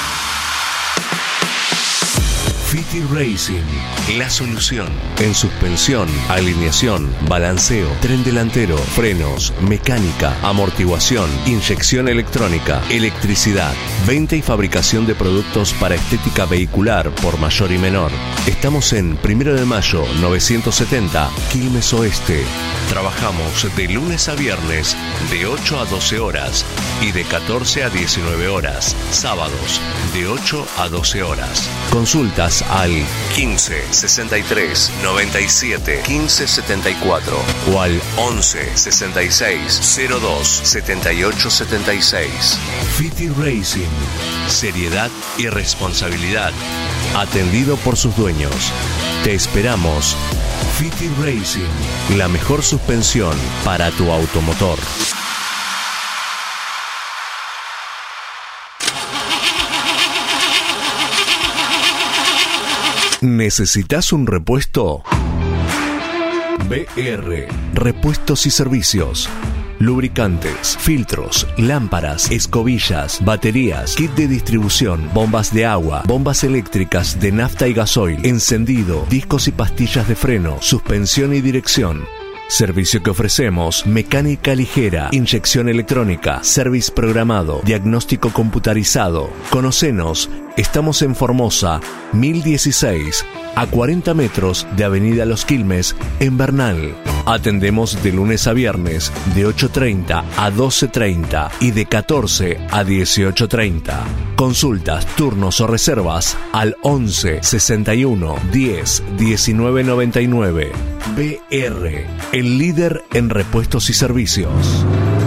Fiti Racing, la solución. En suspensión, alineación, balanceo, tren delantero, frenos, mecánica, amortiguación, inyección electrónica, electricidad, venta y fabricación de productos para estética vehicular por mayor y menor. Estamos en 1 de Mayo, 970, Quilmes Oeste. Trabajamos de lunes a viernes de 8 a 12 horas y de 14 a 19 horas. Sábados de 8 a 12 horas. Consultas al 15 63 97 15 74 o al 11 66 02 78 76. Fiti Racing, seriedad y responsabilidad, atendido por sus dueños. Te esperamos. Fiti Racing, la mejor suspensión para tu automotor. ¿Necesitas un repuesto? BR, repuestos y servicios. Lubricantes, filtros, lámparas, escobillas, baterías, kit de distribución, bombas de agua, bombas eléctricas de nafta y gasoil, encendido, discos y pastillas de freno, suspensión y dirección. Servicio que ofrecemos: mecánica ligera, inyección electrónica, service programado, diagnóstico computarizado. Conocenos, estamos en Formosa, 1016, a 40 metros de Avenida Los Quilmes, en Bernal. Atendemos de lunes a viernes, de 8:30 a 12:30 y de 14 a 18:30. Consultas, turnos o reservas al 11 61 10 19 99. BR, el líder en repuestos y servicios.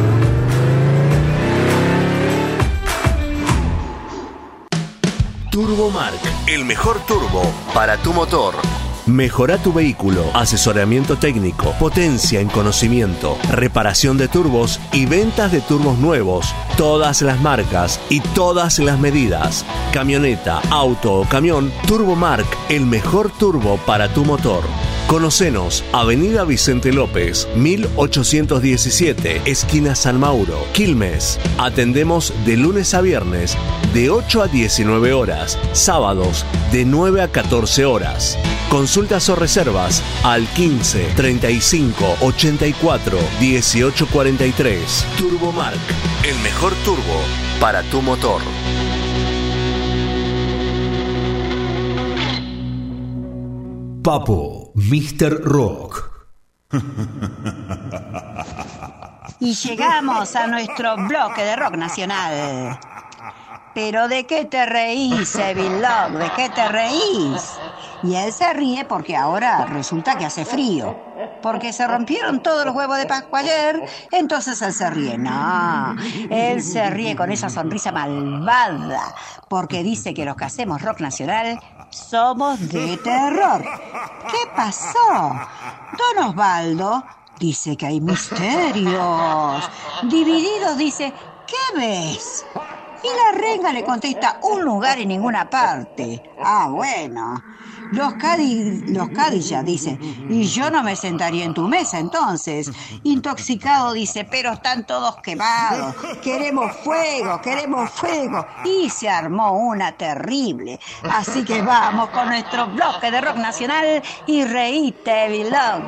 Turbomark, el mejor turbo para tu motor. Mejora tu vehículo, asesoramiento técnico, potencia en conocimiento, reparación de turbos y ventas de turbos nuevos. Todas las marcas y todas las medidas. Camioneta, auto o camión, Turbomark, el mejor turbo para tu motor. Conocenos, Avenida Vicente López, 1817, esquina San Mauro, Quilmes. Atendemos de lunes a viernes, de 8 a 19 horas, sábados, de 9 a 14 horas. Consultas o reservas al 15 35 84 18 43. Turbomark, el mejor turbo para tu motor. Papo, Mr. Rock. Y llegamos a nuestro bloque de rock nacional. Pero ¿de qué te reís, Evil Love? ¿De qué te reís? Y él se ríe porque ahora resulta que hace frío. porque se rompieron todos los huevos de Pascua ayer, entonces él se ríe. No, él se ríe con esa sonrisa malvada, porque dice que los que hacemos rock nacional somos de terror. ¿Qué pasó? Don Osvaldo dice que hay misterios. Divididos dice, ¿qué ves? Y la renga le contesta, un lugar en ninguna parte. Ah, bueno. Los Cadilla dice, y yo no me sentaría en tu mesa entonces. Intoxicado dice, pero están todos quemados. Queremos fuego, queremos fuego. Y se armó una terrible. Así que vamos con nuestro bloque de rock nacional y reíte, Vilón.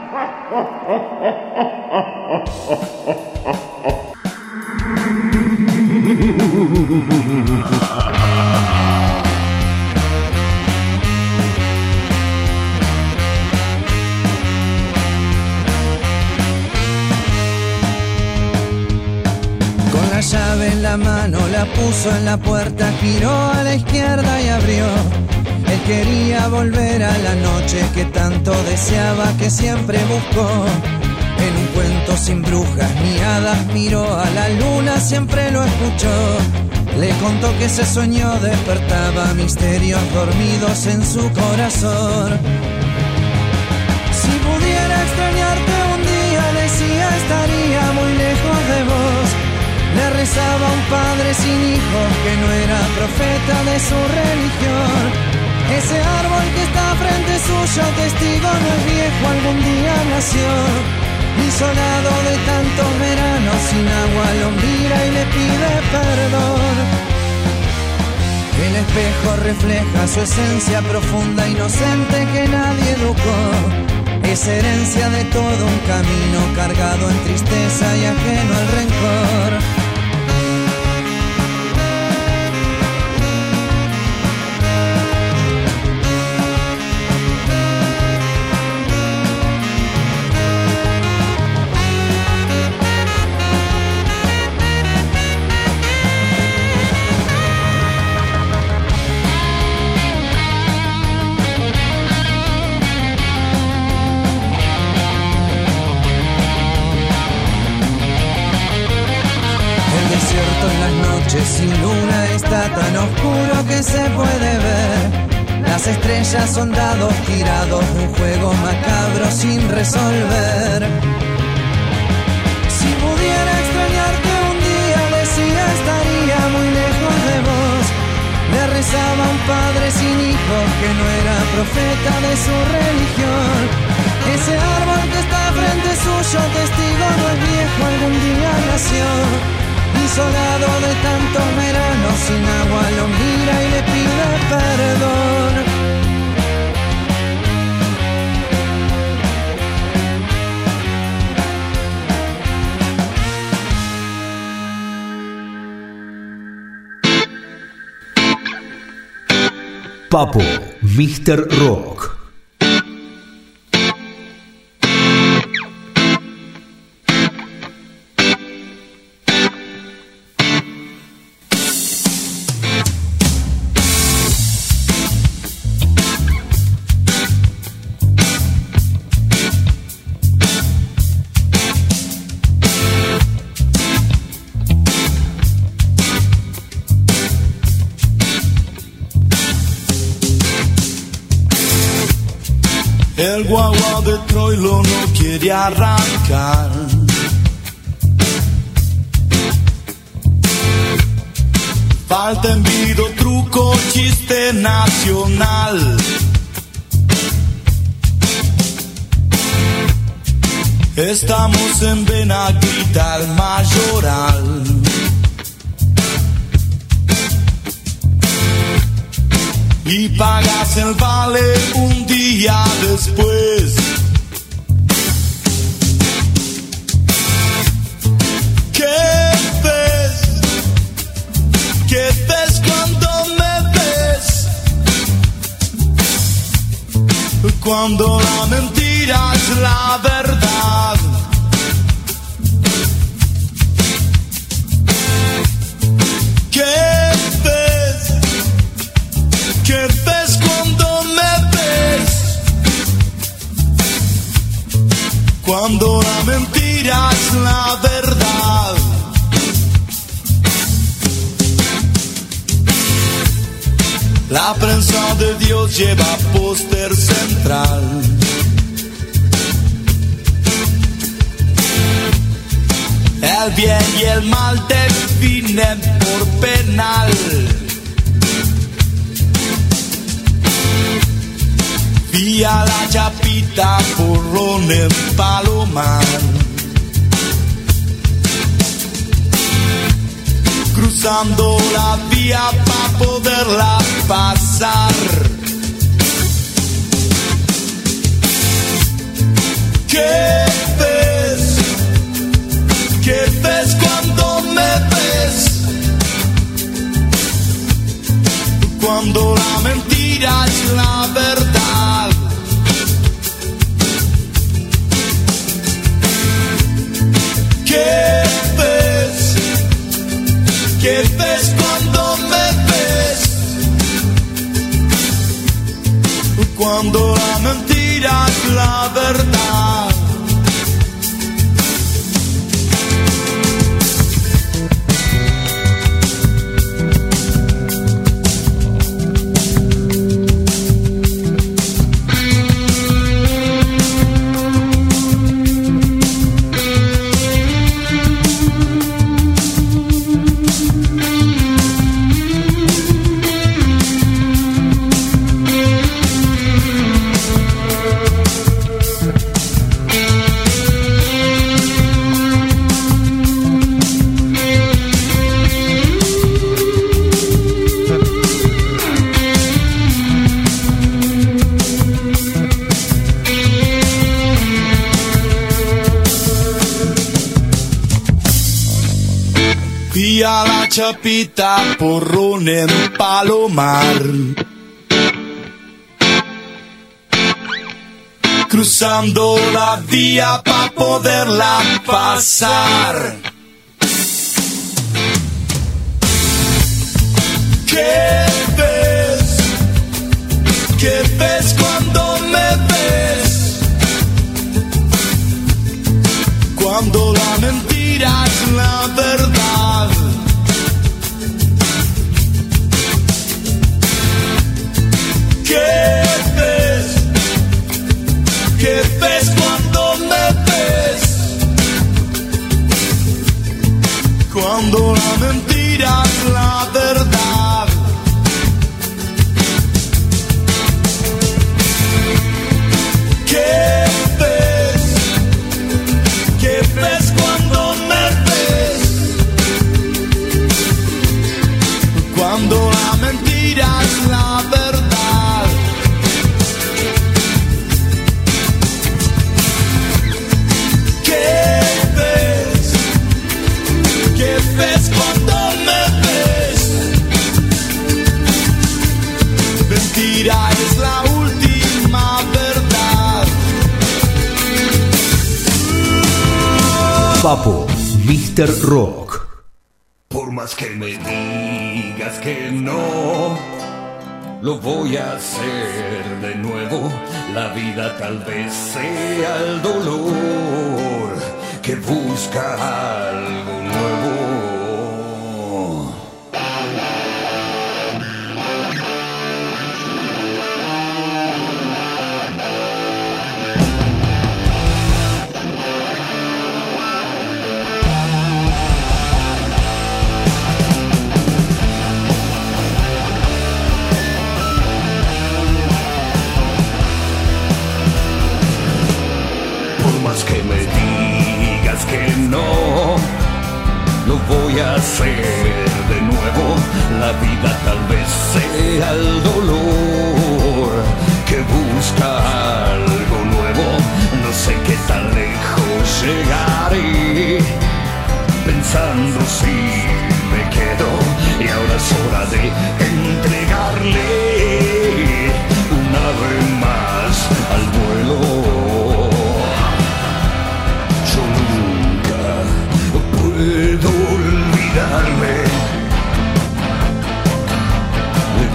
Con la llave en la mano la puso en la puerta, giró a la izquierda y abrió. Él quería volver a la noche que tanto deseaba, que siempre buscó. En un cuento sin brujas ni hadas miró a la luna, siempre lo escuchó. Le contó que ese sueño despertaba misterios dormidos en su corazón. Si pudiera extrañarte un día, decía, estaría muy lejos de vos. Le rezaba a un padre sin hijos que no era profeta de su religión. Ese árbol que está frente suyo, testigo no es viejo, algún día nació. Isolado de tantos veranos, sin agua lo mira y le pide perdón. El espejo refleja su esencia profunda, inocente que nadie educó. Es herencia de todo un camino cargado en tristeza y ajeno al rencor. Sin luna está tan oscuro que se puede ver. Las estrellas son dados tirados de un juego macabro sin resolver. Si pudiera extrañarte un día, decía, estaría muy lejos de vos. Le rezaba a un padre sin hijos que no era profeta de su religión. Ese árbol que está frente suyo, testigo no es viejo, algún día nació. Isolado de tantos veranos, sin agua lo mira y le pide perdón. Papo, Mr. Rock. El guagua de Troilo no quiere arrancar. Falta envido, truco, chiste nacional. Estamos en Benaguita, el Mayoral. Y pagas el vale un día después. ¿Qué ves? ¿Qué ves cuando me ves? Cuando la mentira es la verdad. ¿Qué ves? ¿Qué ves cuando me ves? mentira es la verdad. La prensa de Dios lleva póster central. El bien y el mal definen por penal. Vía la Chapita, porrón en Palomar. Cruzando la vía para poderla pasar. ¿Qué ves? ¿Qué ves cuando me ves? Cuando la mentira es la verdad. ¿Qué ves? ¿Qué ves cuando me ves? Cuando la mentira es la verdad. A la Chapita, porrón en Palomar. Cruzando la vía para poderla pasar. ¿Qué ves? ¿Qué ves cuando me ves? Cuando la mentira es la verdad. ¿Qué ves? ¿Qué ves cuando me ves? Cuando la mentira es la verdad. ¿Qué ves? ¿Qué ves cuando me ves? Cuando la mentira es la verdad. ¿Ves cuando me ves? Mentira es la última verdad. Papo, Mr. Rock. Por más que me digas que no, lo voy a hacer de nuevo. La vida tal vez sea el dolor que busca algo nuevo. Que me digas que no, lo voy a hacer de nuevo. La vida tal vez sea el dolor que busca algo nuevo. No sé qué tan lejos llegaré, pensando si me quedo. Y ahora es hora de entregarle una vez más al vuelo. Puedo olvidarme de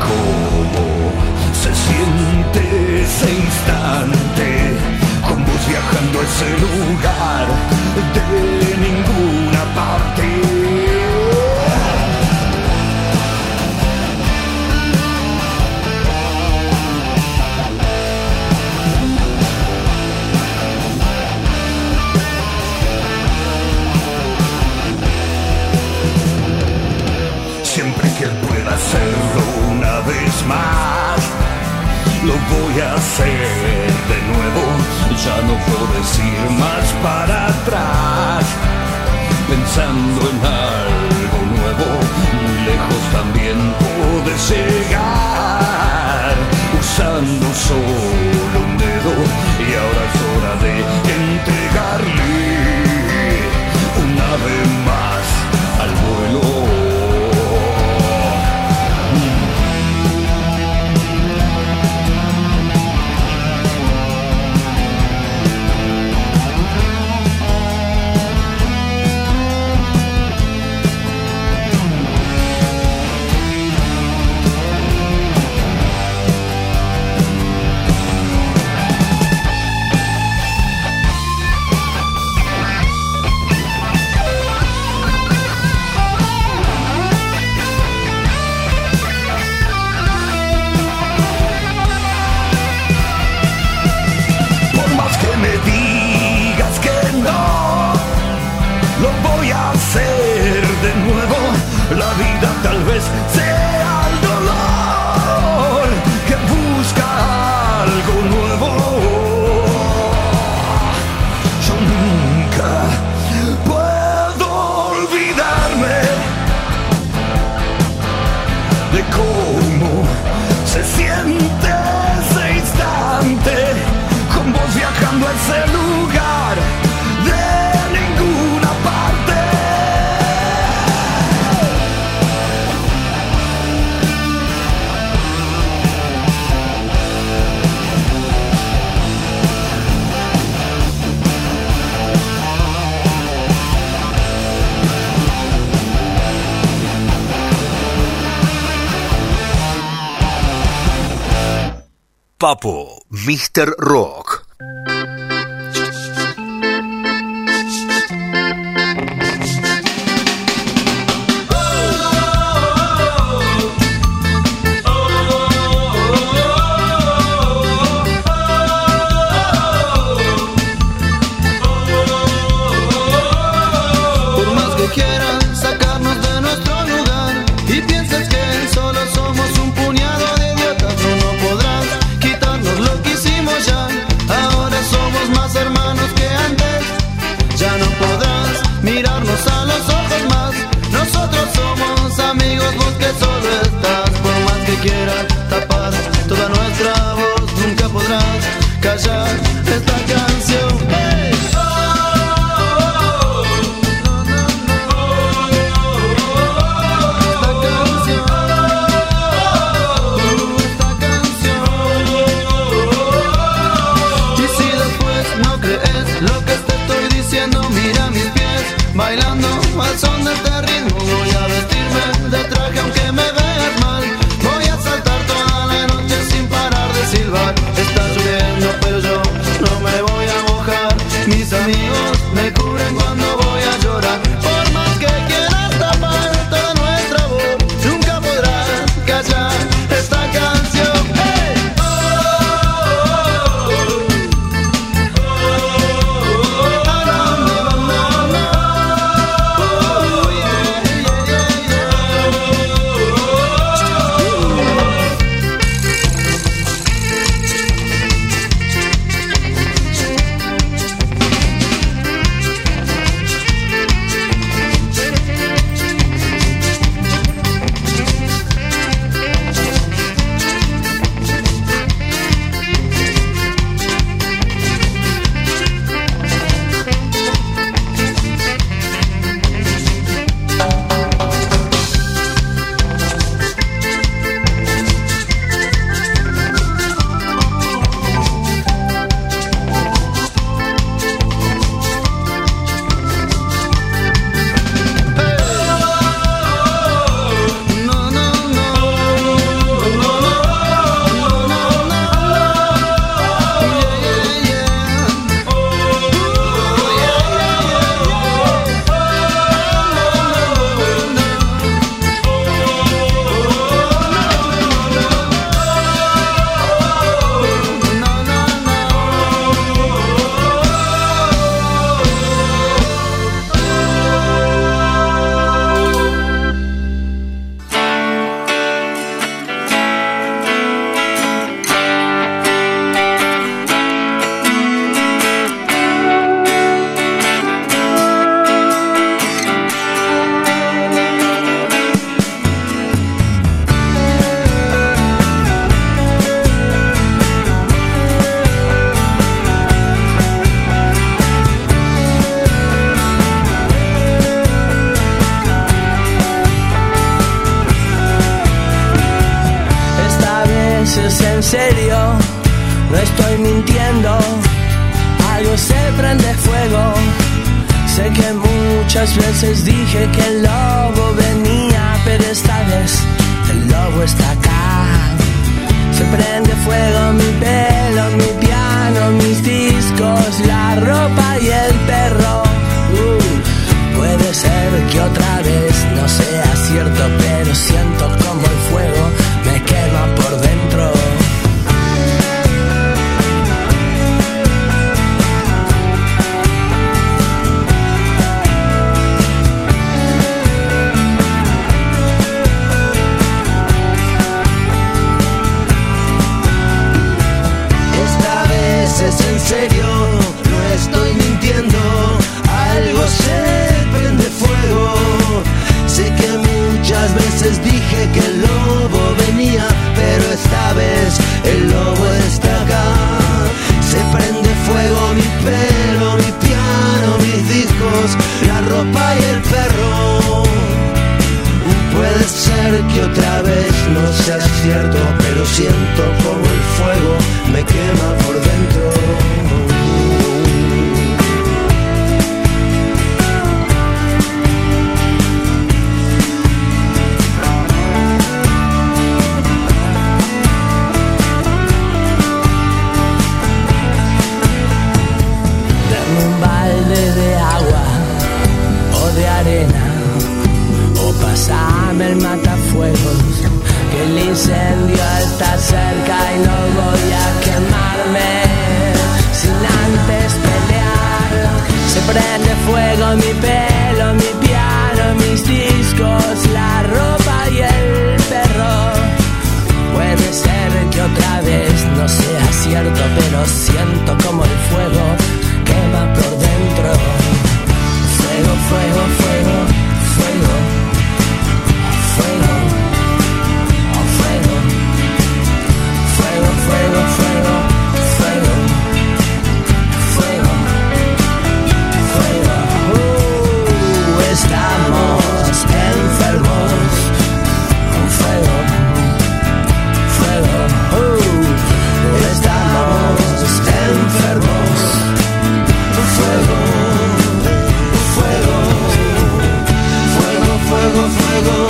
cómo se siente ese instante, con vos viajando a ese lugar de ninguna parte. Siempre que pueda hacerlo una vez más, lo voy a hacer de nuevo. Ya no puedo ir más para atrás, pensando en algo nuevo. Muy lejos también puedes llegar, usando solo un dedo. Y ahora es hora de entregarle un ave más al vuelo. La vida tal vez sea el dolor que busca algo nuevo. Yo nunca puedo olvidarme de cómo se siente ese instante, con vos viajando a ese lugar de ninguna parte. Papo, Mr. Rock. Por más que quieran sacarnos de nuestro lugar y pienses que solo somos un puñado de idiotas, no podrás quitarnos lo que hicimos ya. es en serio, no estoy mintiendo. Algo se prende fuego. Sé que muchas veces dije que el lobo venía, pero esta vez el lobo está acá. Se prende fuego mi pelo, mi piano, mis discos, la ropa y el perro. Puede ser que otra vez no sea cierto, pero siento como el fuego me quema por dentro. Es en serio, no estoy mintiendo. Algo se prende fuego. Sé que muchas veces dije que el lobo venía, pero esta vez el lobo está acá. Se prende fuego mi pelo, mi piano, mis discos, la ropa y el perro. Puede ser que otra vez no sea cierto, pero siento como el fuego me quema por dentro. Dame un balde de agua o de arena, o pasame el matafuegos, que el incendio está cerca y no voy a quemarme sin antes pelear. Se prende fuego mi pelo, mi piano, mis discos, la ropa y el perro. Puede ser que otra vez no sea cierto, pero siento como el fuego quema por dentro. Fuego, fuego, fuego, fuego. Fuego, oh fuego, fuego, fuego, fuego, fuego, fuego, fuego. Estamos enfermos. Fuego, fuego, estamos enfermos. Fuego, fuego, fuego, fuego, fuego.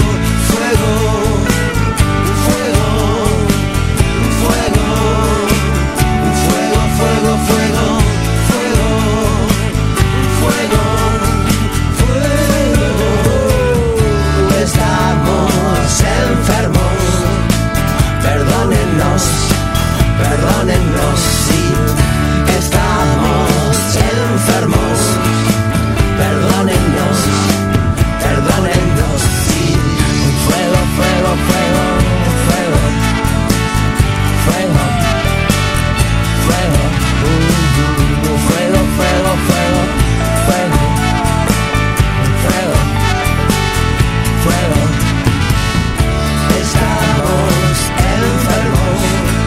Perdónennos, sí, estamos enfermos. Perdónennos, perdónennos, sí. Fuego, fuego, fuego, fuego, fuego, fuego, fuego, fuego, fuego, fuego, fuego, fuego. Estamos enfermos.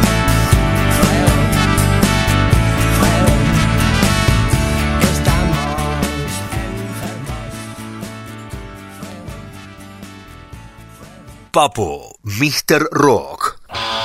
Papo, Mr. Rock.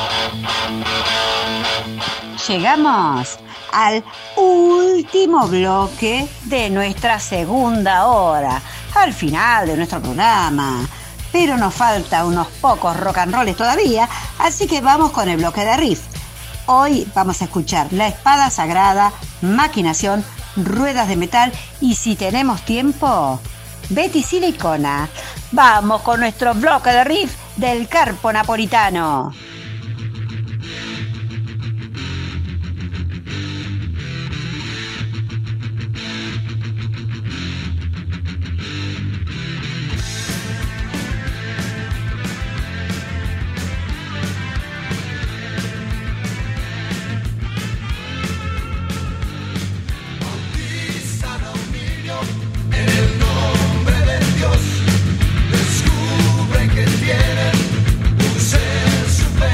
Llegamos al último bloque de nuestra segunda hora, al final de nuestro programa. Pero nos falta unos pocos rock and rolls todavía, así que vamos con el bloque de riff. Hoy vamos a escuchar La Espada Sagrada, Maquinación, Ruedas de Metal y, si tenemos tiempo, Betty Silicona. Vamos con nuestro bloque de riff del Carpo Napolitano. Descubre que tienen un ser superior.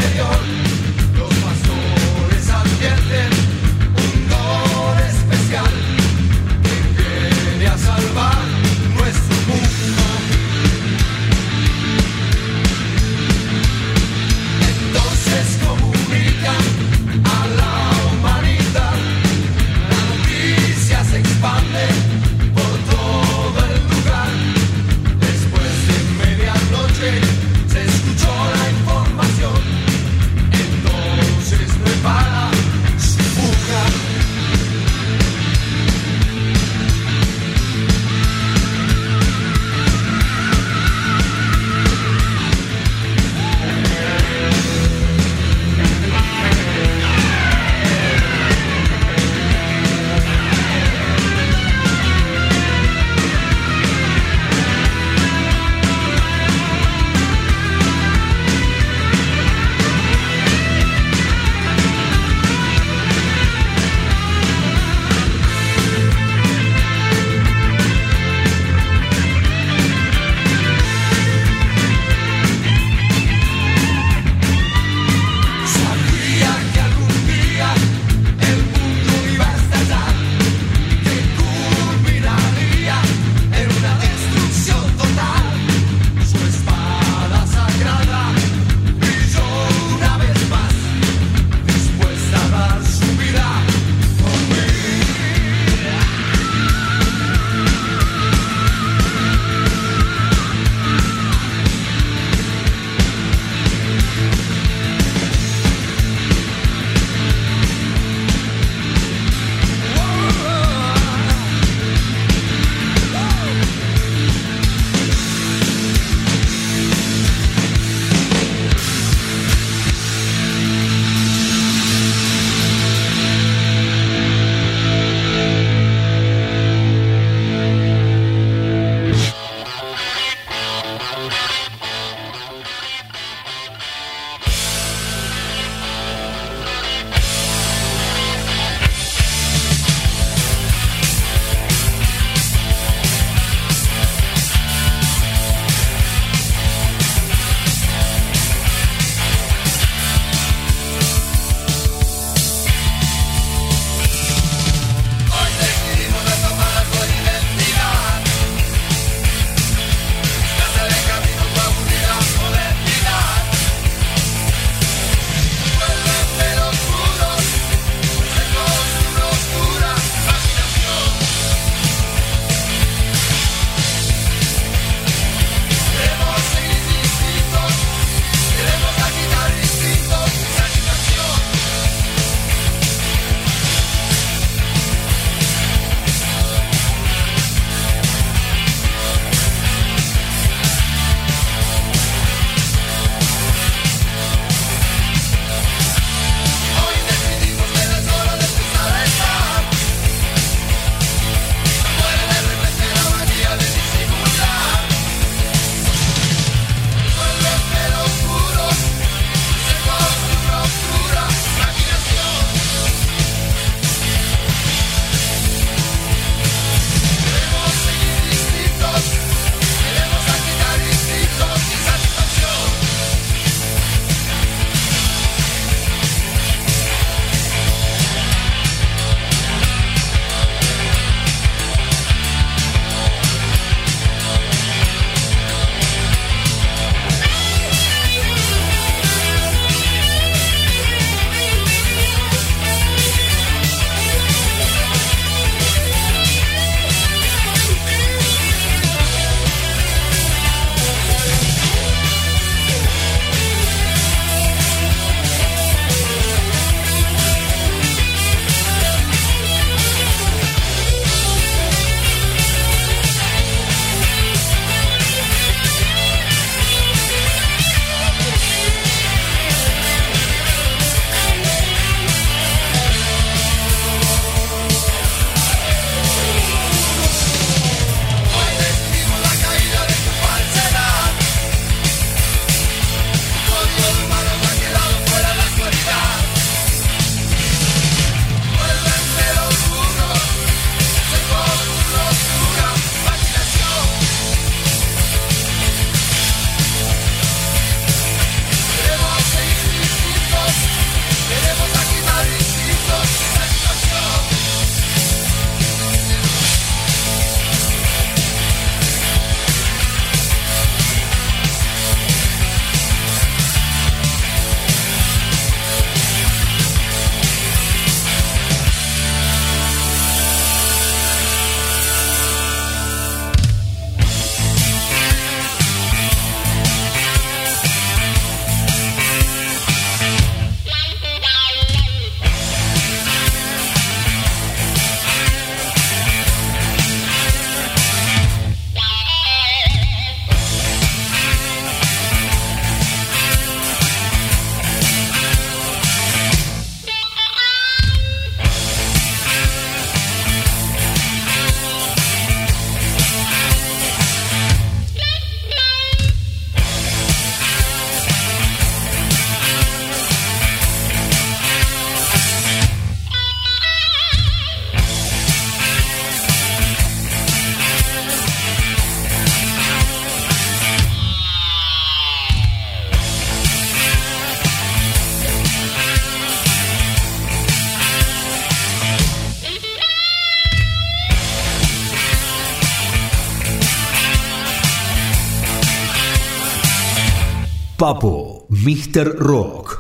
Papo, Mr. Rock.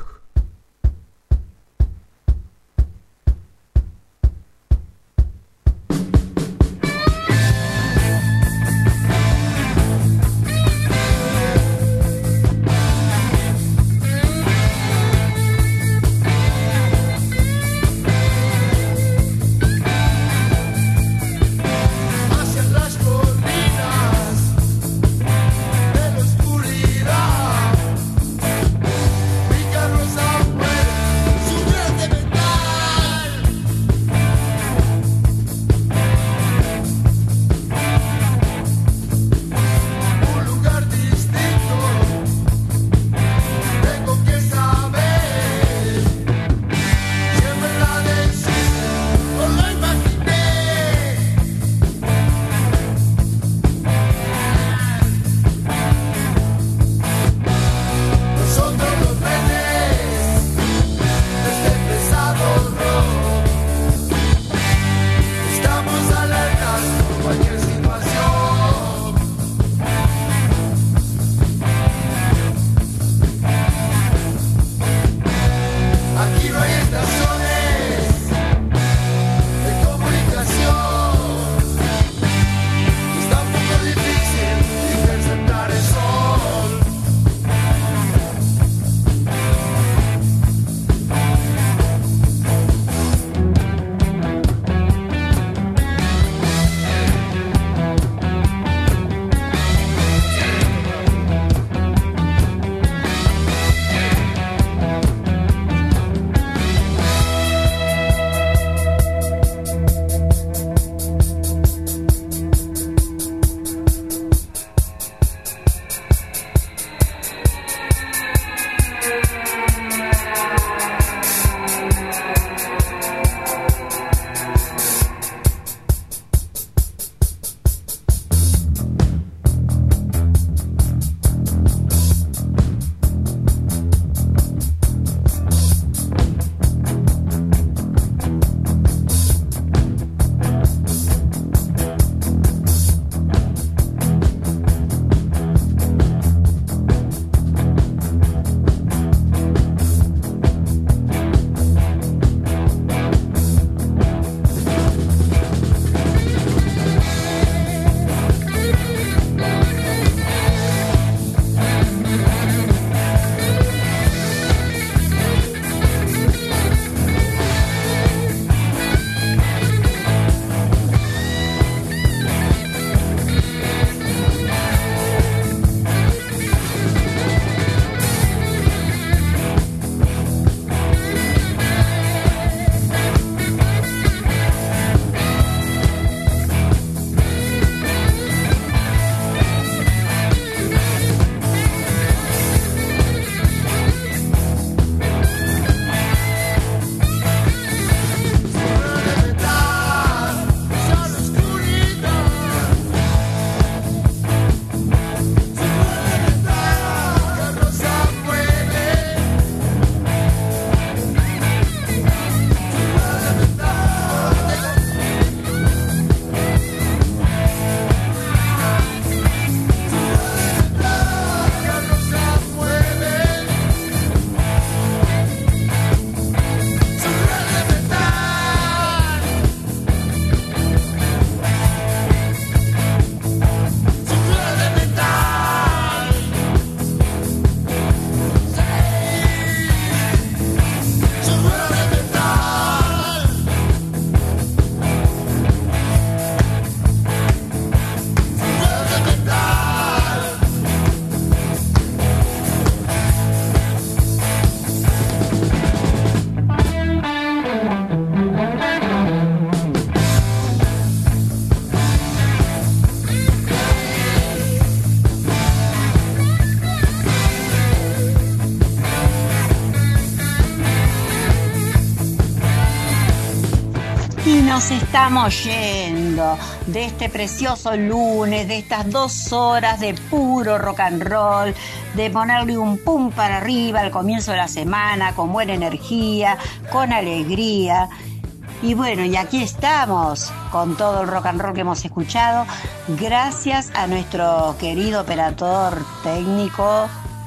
Y nos estamos yendo de este precioso lunes, de estas 2 horas de puro rock and roll, de ponerle un pum para arriba al comienzo de la semana, con buena energía, con alegría. Y bueno, y aquí estamos con todo el rock and roll que hemos escuchado, gracias a nuestro querido operador técnico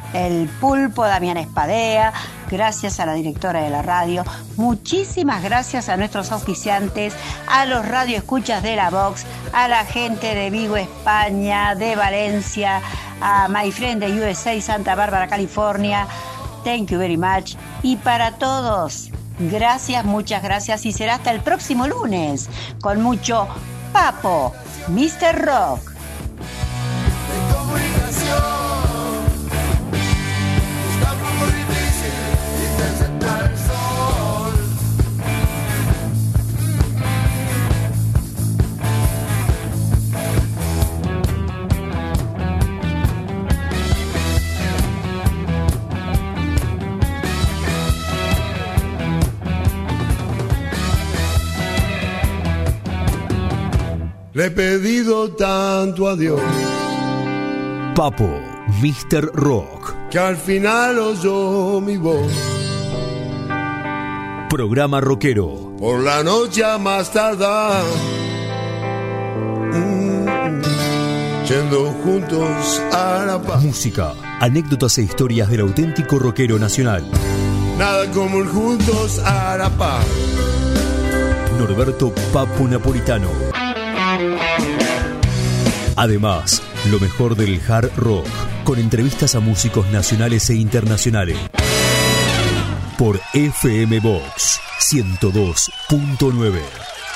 el Pulpo Damián Espadea, gracias a la directora de la radio, muchísimas gracias a nuestros auspiciantes, a los radioescuchas de la Vox, a la gente de Vigo, España, de Valencia, a My Friend de USA, Santa Bárbara, California. Thank you very much. Y para todos, gracias, muchas gracias, y será hasta el próximo lunes con mucho Papo, Mr. Rock. Le he pedido tanto a Dios, Papo, Mr. Rock, que al final oyó mi voz. Programa rockero. Por la noche a más tardar, yendo juntos a la paz. Música, anécdotas e historias del auténtico rockero nacional. Nada como ir juntos a la paz. Norberto Papo Napolitano. Además, lo mejor del hard rock, con entrevistas a músicos nacionales e internacionales. Por FM Box 102.9.